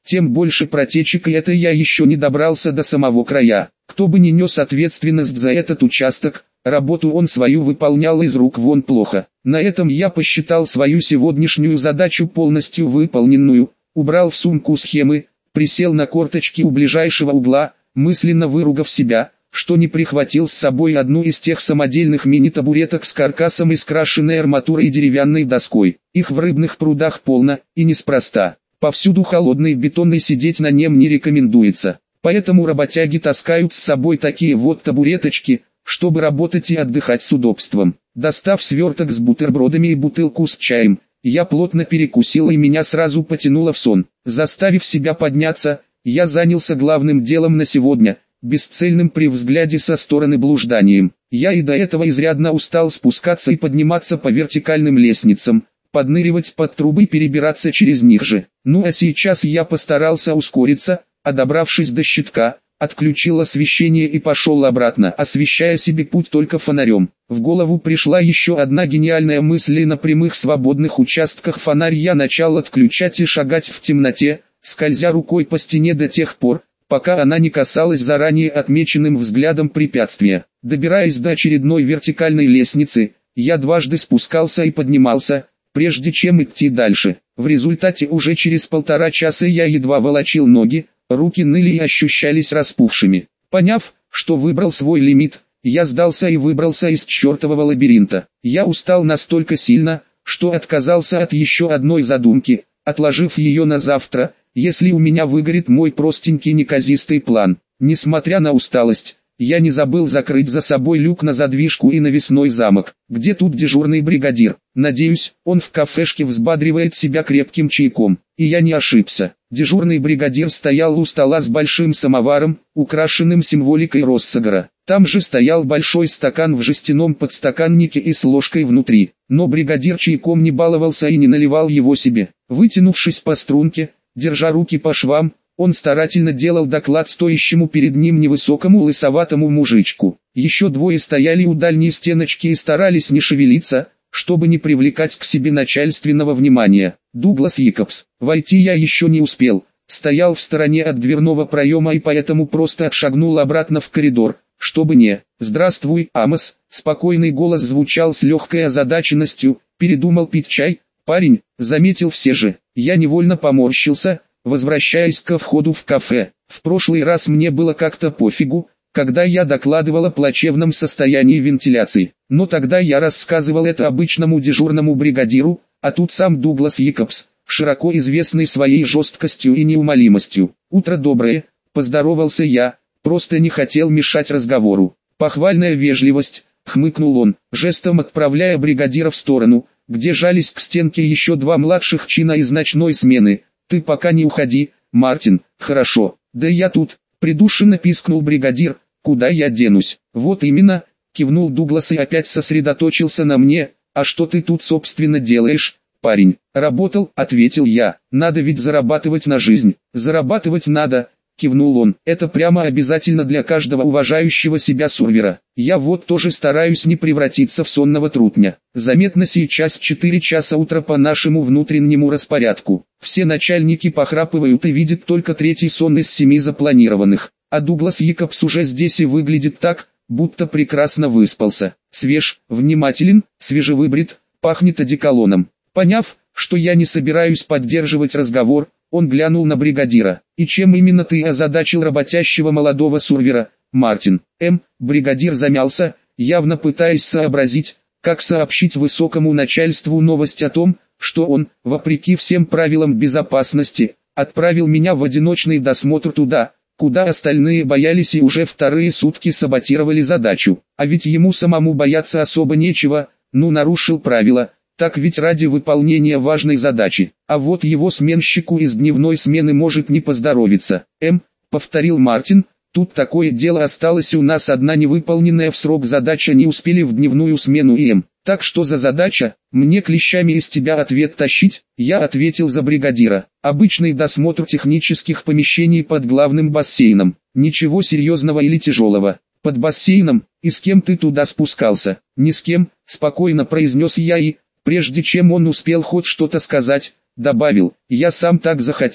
тем больше протечек, и это я еще не добрался до самого края. Кто бы ни нес ответственность за этот участок, работу он свою выполнял из рук вон плохо. На этом я посчитал свою сегодняшнюю задачу полностью выполненную, убрал в сумку схемы, присел на корточки у ближайшего угла, мысленно выругав себя, что не прихватил с собой одну из тех самодельных мини-табуреток с каркасом из крашеной арматурой и деревянной доской. Их в рыбных прудах полно, и неспроста. Повсюду холодный бетон, и сидеть на нем не рекомендуется. Поэтому работяги таскают с собой такие вот табуреточки, чтобы работать и отдыхать с удобством. Достав сверток с бутербродами и бутылку с чаем, я плотно перекусил, и меня сразу потянуло в сон. Заставив себя подняться, я занялся главным делом на сегодня – бесцельным при взгляде со стороны блужданием. Я и до этого изрядно устал спускаться и подниматься по вертикальным лестницам, подныривать под трубы и перебираться через них же. Ну а сейчас я постарался ускориться, а добравшись до щитка, отключил освещение и пошел обратно, освещая себе путь только фонарем. В голову пришла еще одна гениальная мысль, и на прямых свободных участках фонарь я начал отключать и шагать в темноте, скользя рукой по стене до тех пор, пока она не касалась заранее отмеченным взглядом препятствия. Добираясь до очередной вертикальной лестницы, я дважды спускался и поднимался, прежде чем идти дальше. В результате уже через полтора часа я едва волочил ноги, руки ныли и ощущались распухшими. Поняв, что выбрал свой лимит, я сдался и выбрался из чертового лабиринта. Я устал настолько сильно, что отказался от еще одной задумки, отложив ее на завтра, если у меня выгорит мой простенький неказистый план. Несмотря на усталость, я не забыл закрыть за собой люк на задвижку и навесной замок. Где тут дежурный бригадир? Надеюсь, он в кафешке взбадривает себя крепким чайком. И я не ошибся. Дежурный бригадир стоял у стола с большим самоваром, украшенным символикой Россогора. Там же стоял большой стакан в жестяном подстаканнике и с ложкой внутри. Но бригадир чайком не баловался и не наливал его себе. Вытянувшись по струнке, держа руки по швам, он старательно делал доклад стоящему перед ним невысокому лысоватому мужичку. Еще двое стояли у дальней стеночки и старались не шевелиться, чтобы не привлекать к себе начальственного внимания. Дуглас Якобс. Войти я еще не успел, стоял в стороне от дверного проема и поэтому просто отшагнул обратно в коридор, чтобы не... «Здравствуй, Амос», спокойный голос звучал с легкой озадаченностью. «Передумал пить чай, парень?» Заметил все же. Я невольно поморщился, возвращаясь ко входу в кафе. В прошлый раз мне было как-то пофигу, когда я докладывал о плачевном состоянии вентиляции. Но тогда я рассказывал это обычному дежурному бригадиру, а тут сам Дуглас Якобс, широко известный своей жесткостью и неумолимостью. «Утро доброе», поздоровался я, просто не хотел мешать разговору. «Похвальная вежливость», хмыкнул он, жестом отправляя бригадира в сторону, где жались к стенке еще два младших чина из ночной смены. «Ты пока не уходи, Мартин». «Хорошо, да я тут», придушенно пискнул бригадир. «Куда я денусь?» «Вот именно», кивнул Дуглас и опять сосредоточился на мне. «А что ты тут собственно делаешь, парень?» «Работал», ответил я. «Надо ведь зарабатывать на жизнь». «Зарабатывать надо», кивнул он. «Это прямо обязательно для каждого уважающего себя сурвера. Я вот тоже стараюсь не превратиться в сонного трутня. Заметно сейчас четыре часа утра по нашему внутреннему распорядку. Все начальники похрапывают и видят только третий сон из семи запланированных. А Дуглас Якобс уже здесь и выглядит так, будто прекрасно выспался. Свеж, внимателен, свежевыбрит, пахнет одеколоном». Поняв, что я не собираюсь поддерживать разговор, он глянул на бригадира. «И чем именно ты озадачил работящего молодого сурвера, Мартин?» М. Бригадир замялся, явно пытаясь сообразить, как сообщить высокому начальству новость о том, что он, вопреки всем правилам безопасности, отправил меня в одиночный досмотр туда, куда остальные боялись и уже вторые сутки саботировали задачу. А ведь ему самому бояться особо нечего, ну нарушил правила. Так ведь ради выполнения важной задачи. А вот его сменщику из дневной смены может не поздоровиться. М, повторил Мартин, тут такое дело, осталась у нас одна невыполненная в срок задача, не успели в дневную смену. И М, так что за задача? Мне клещами из тебя ответ тащить? Я ответил за бригадира. Обычный досмотр технических помещений под главным бассейном. Ничего серьезного или тяжелого. Под бассейном? И с кем ты туда спускался? Ни с кем, спокойно произнес я и... Прежде чем он успел хоть что-то сказать, добавил: «Я сам так захотел».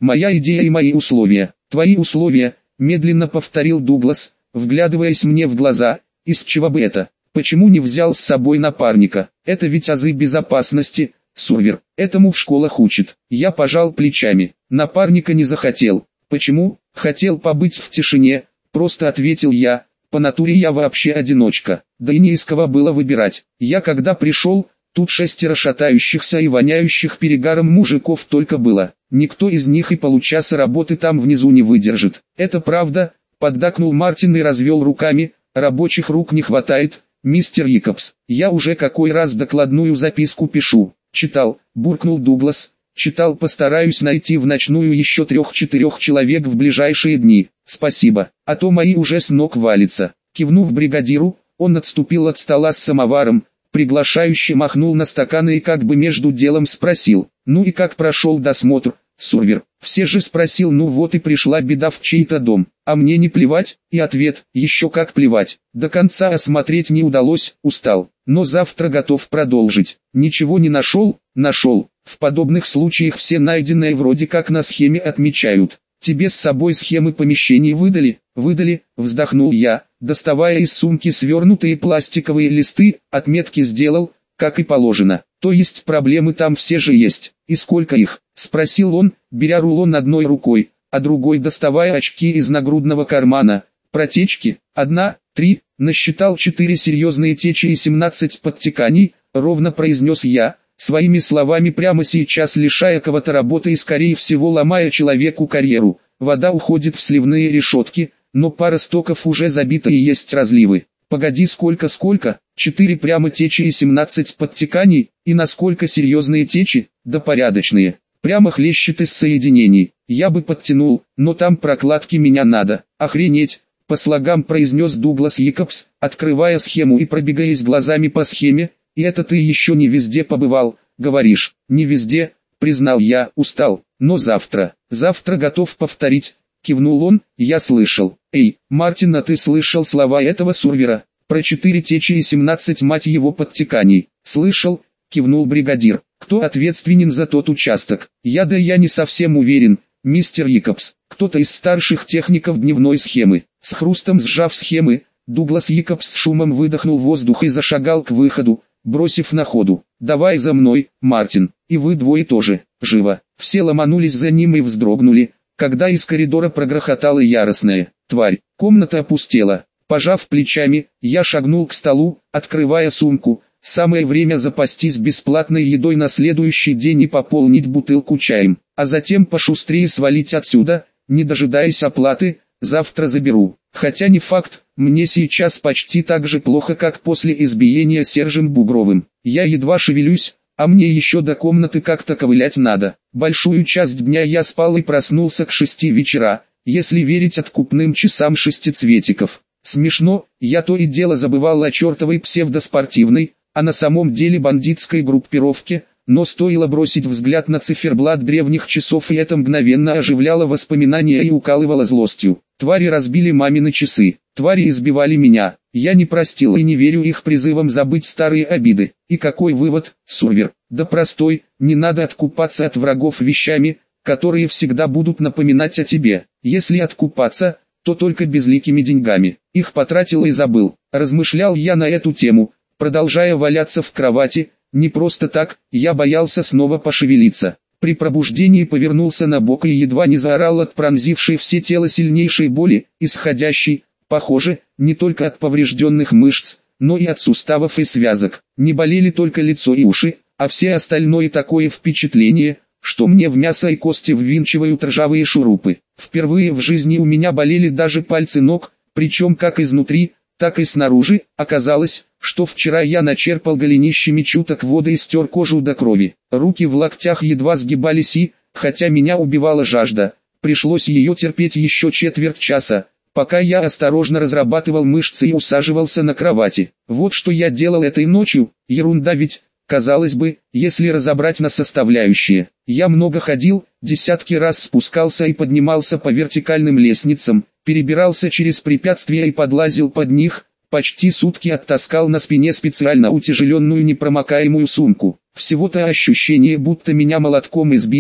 моя идея и мои условия. Твои условия, медленно повторил Дуглас, вглядываясь мне в глаза. Из чего бы это? Почему не взял с собой напарника? Это ведь азы безопасности, Сурвер. Этому в школах учат. Я пожал плечами. Напарника не захотел. Почему? Хотел побыть в тишине, просто ответил я. По натуре я вообще одиночка. Да и не из кого было выбирать. Я когда пришел, тут шестеро шатающихся и воняющих перегаром мужиков только было. Никто из них и получаса работы там внизу не выдержит. Это правда, поддакнул Мартин и развел руками. Рабочих рук не хватает, мистер Якобс. Я уже какой раз докладную записку пишу. Читал, буркнул Дуглас. Читал, постараюсь найти в ночную еще трех-четырех человек в ближайшие дни. Спасибо, а то мои уже с ног валятся. Кивнув бригадиру, он отступил от стола с самоваром, приглашающе махнул на стаканы и как бы между делом спросил: ну и как прошел досмотр, Сурвер? Все же спросил, ну вот и пришла беда в чей-то дом, а мне не плевать, и ответ: еще как плевать. До конца осмотреть не удалось, устал, но завтра готов продолжить. Ничего не нашел? Нашел. В подобных случаях все найденные вроде как на схеме отмечают. Тебе с собой схемы помещений выдали? Выдали, вздохнул я, доставая из сумки свернутые пластиковые листы, отметки сделал, как и положено. То есть проблемы там все же есть. И сколько их? Спросил он, беря рулон одной рукой, а другой доставая очки из нагрудного кармана. Протечки? Одна, три, насчитал четыре серьезные течи и семнадцать подтеканий, ровно произнес я, своими словами прямо сейчас лишая кого-то работы и скорее всего ломая человеку карьеру. Вода уходит в сливные решетки, но пара стоков уже забита и есть разливы. Погоди, сколько-сколько? Четыре прямо течи и семнадцать подтеканий, и насколько серьезные течи? Да порядочные. Прямо хлещет из соединений. Я бы подтянул, но там прокладки меня надо. Охренеть, по слогам произнес Дуглас Якобс, открывая схему и пробегаясь глазами по схеме. И это ты еще не везде побывал, говоришь? Не везде, признал я, устал, но завтра, завтра готов повторить. Кивнул он, я слышал. Эй, Мартин, а ты слышал слова этого Сурвера? Про четыре течи и семнадцать мать его подтеканий. Слышал, кивнул бригадир. Кто ответственен за тот участок? Я да я не совсем уверен, мистер Якобс. Кто-то из старших техников дневной схемы. С хрустом сжав схемы, Дуглас Якобс с шумом выдохнул воздух и зашагал к выходу, бросив на ходу: давай за мной, Мартин, и вы двое тоже, живо. Все ломанулись за ним и вздрогнули, когда из коридора прогрохотала яростная тварь. Комната опустела. Пожав плечами, я шагнул к столу, открывая сумку. Самое время запастись бесплатной едой на следующий день и пополнить бутылку чаем, а затем пошустрее свалить отсюда, не дожидаясь оплаты. Завтра заберу. Хотя не факт, мне сейчас почти так же плохо, как после избиения Сержем Бугровым. Я едва шевелюсь, а мне еще до комнаты как-то ковылять надо. Большую часть дня я спал и проснулся к шести вечера, если верить откупным часам шестицветиков. Смешно, я то и дело забывал о чертовой псевдоспортивной, а на самом деле бандитской группировке, но стоило бросить взгляд на циферблат древних часов, и это мгновенно оживляло воспоминания и укалывало злостью. Твари разбили мамины часы, твари избивали меня, я не простил и не верю их призывам забыть старые обиды. И какой вывод, Сурвер? Да простой: не надо откупаться от врагов вещами, которые всегда будут напоминать о тебе. Если откупаться, то только безликими деньгами. Их потратил и забыл. Размышлял я на эту тему, продолжая валяться в кровати. Не просто так, я боялся снова пошевелиться. При пробуждении повернулся на бок и едва не заорал от пронзившей все тело сильнейшей боли, исходящей, похоже, не только от поврежденных мышц, но и от суставов и связок. Не болели только лицо и уши, а все остальное такое впечатление, что мне в мясо и кости ввинчивают ржавые шурупы. Впервые в жизни у меня болели даже пальцы ног, причем как изнутри, так и снаружи. Оказалось, что вчера я начерпал голенищами чуток воды и стер кожу до крови. Руки в локтях едва сгибались и, хотя меня убивала жажда, пришлось ее терпеть еще четверть часа, пока я осторожно разрабатывал мышцы и усаживался на кровати. Вот что я делал этой ночью, ерунда ведь, казалось бы, если разобрать на составляющие. Я много ходил, десятки раз спускался и поднимался по вертикальным лестницам, перебирался через препятствия и подлазил под них, почти сутки оттаскал на спине специально утяжеленную непромокаемую сумку. Всего-то ощущение, будто меня молотком избили,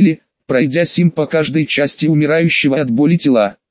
пройдя сим по каждой части умирающего от боли тела.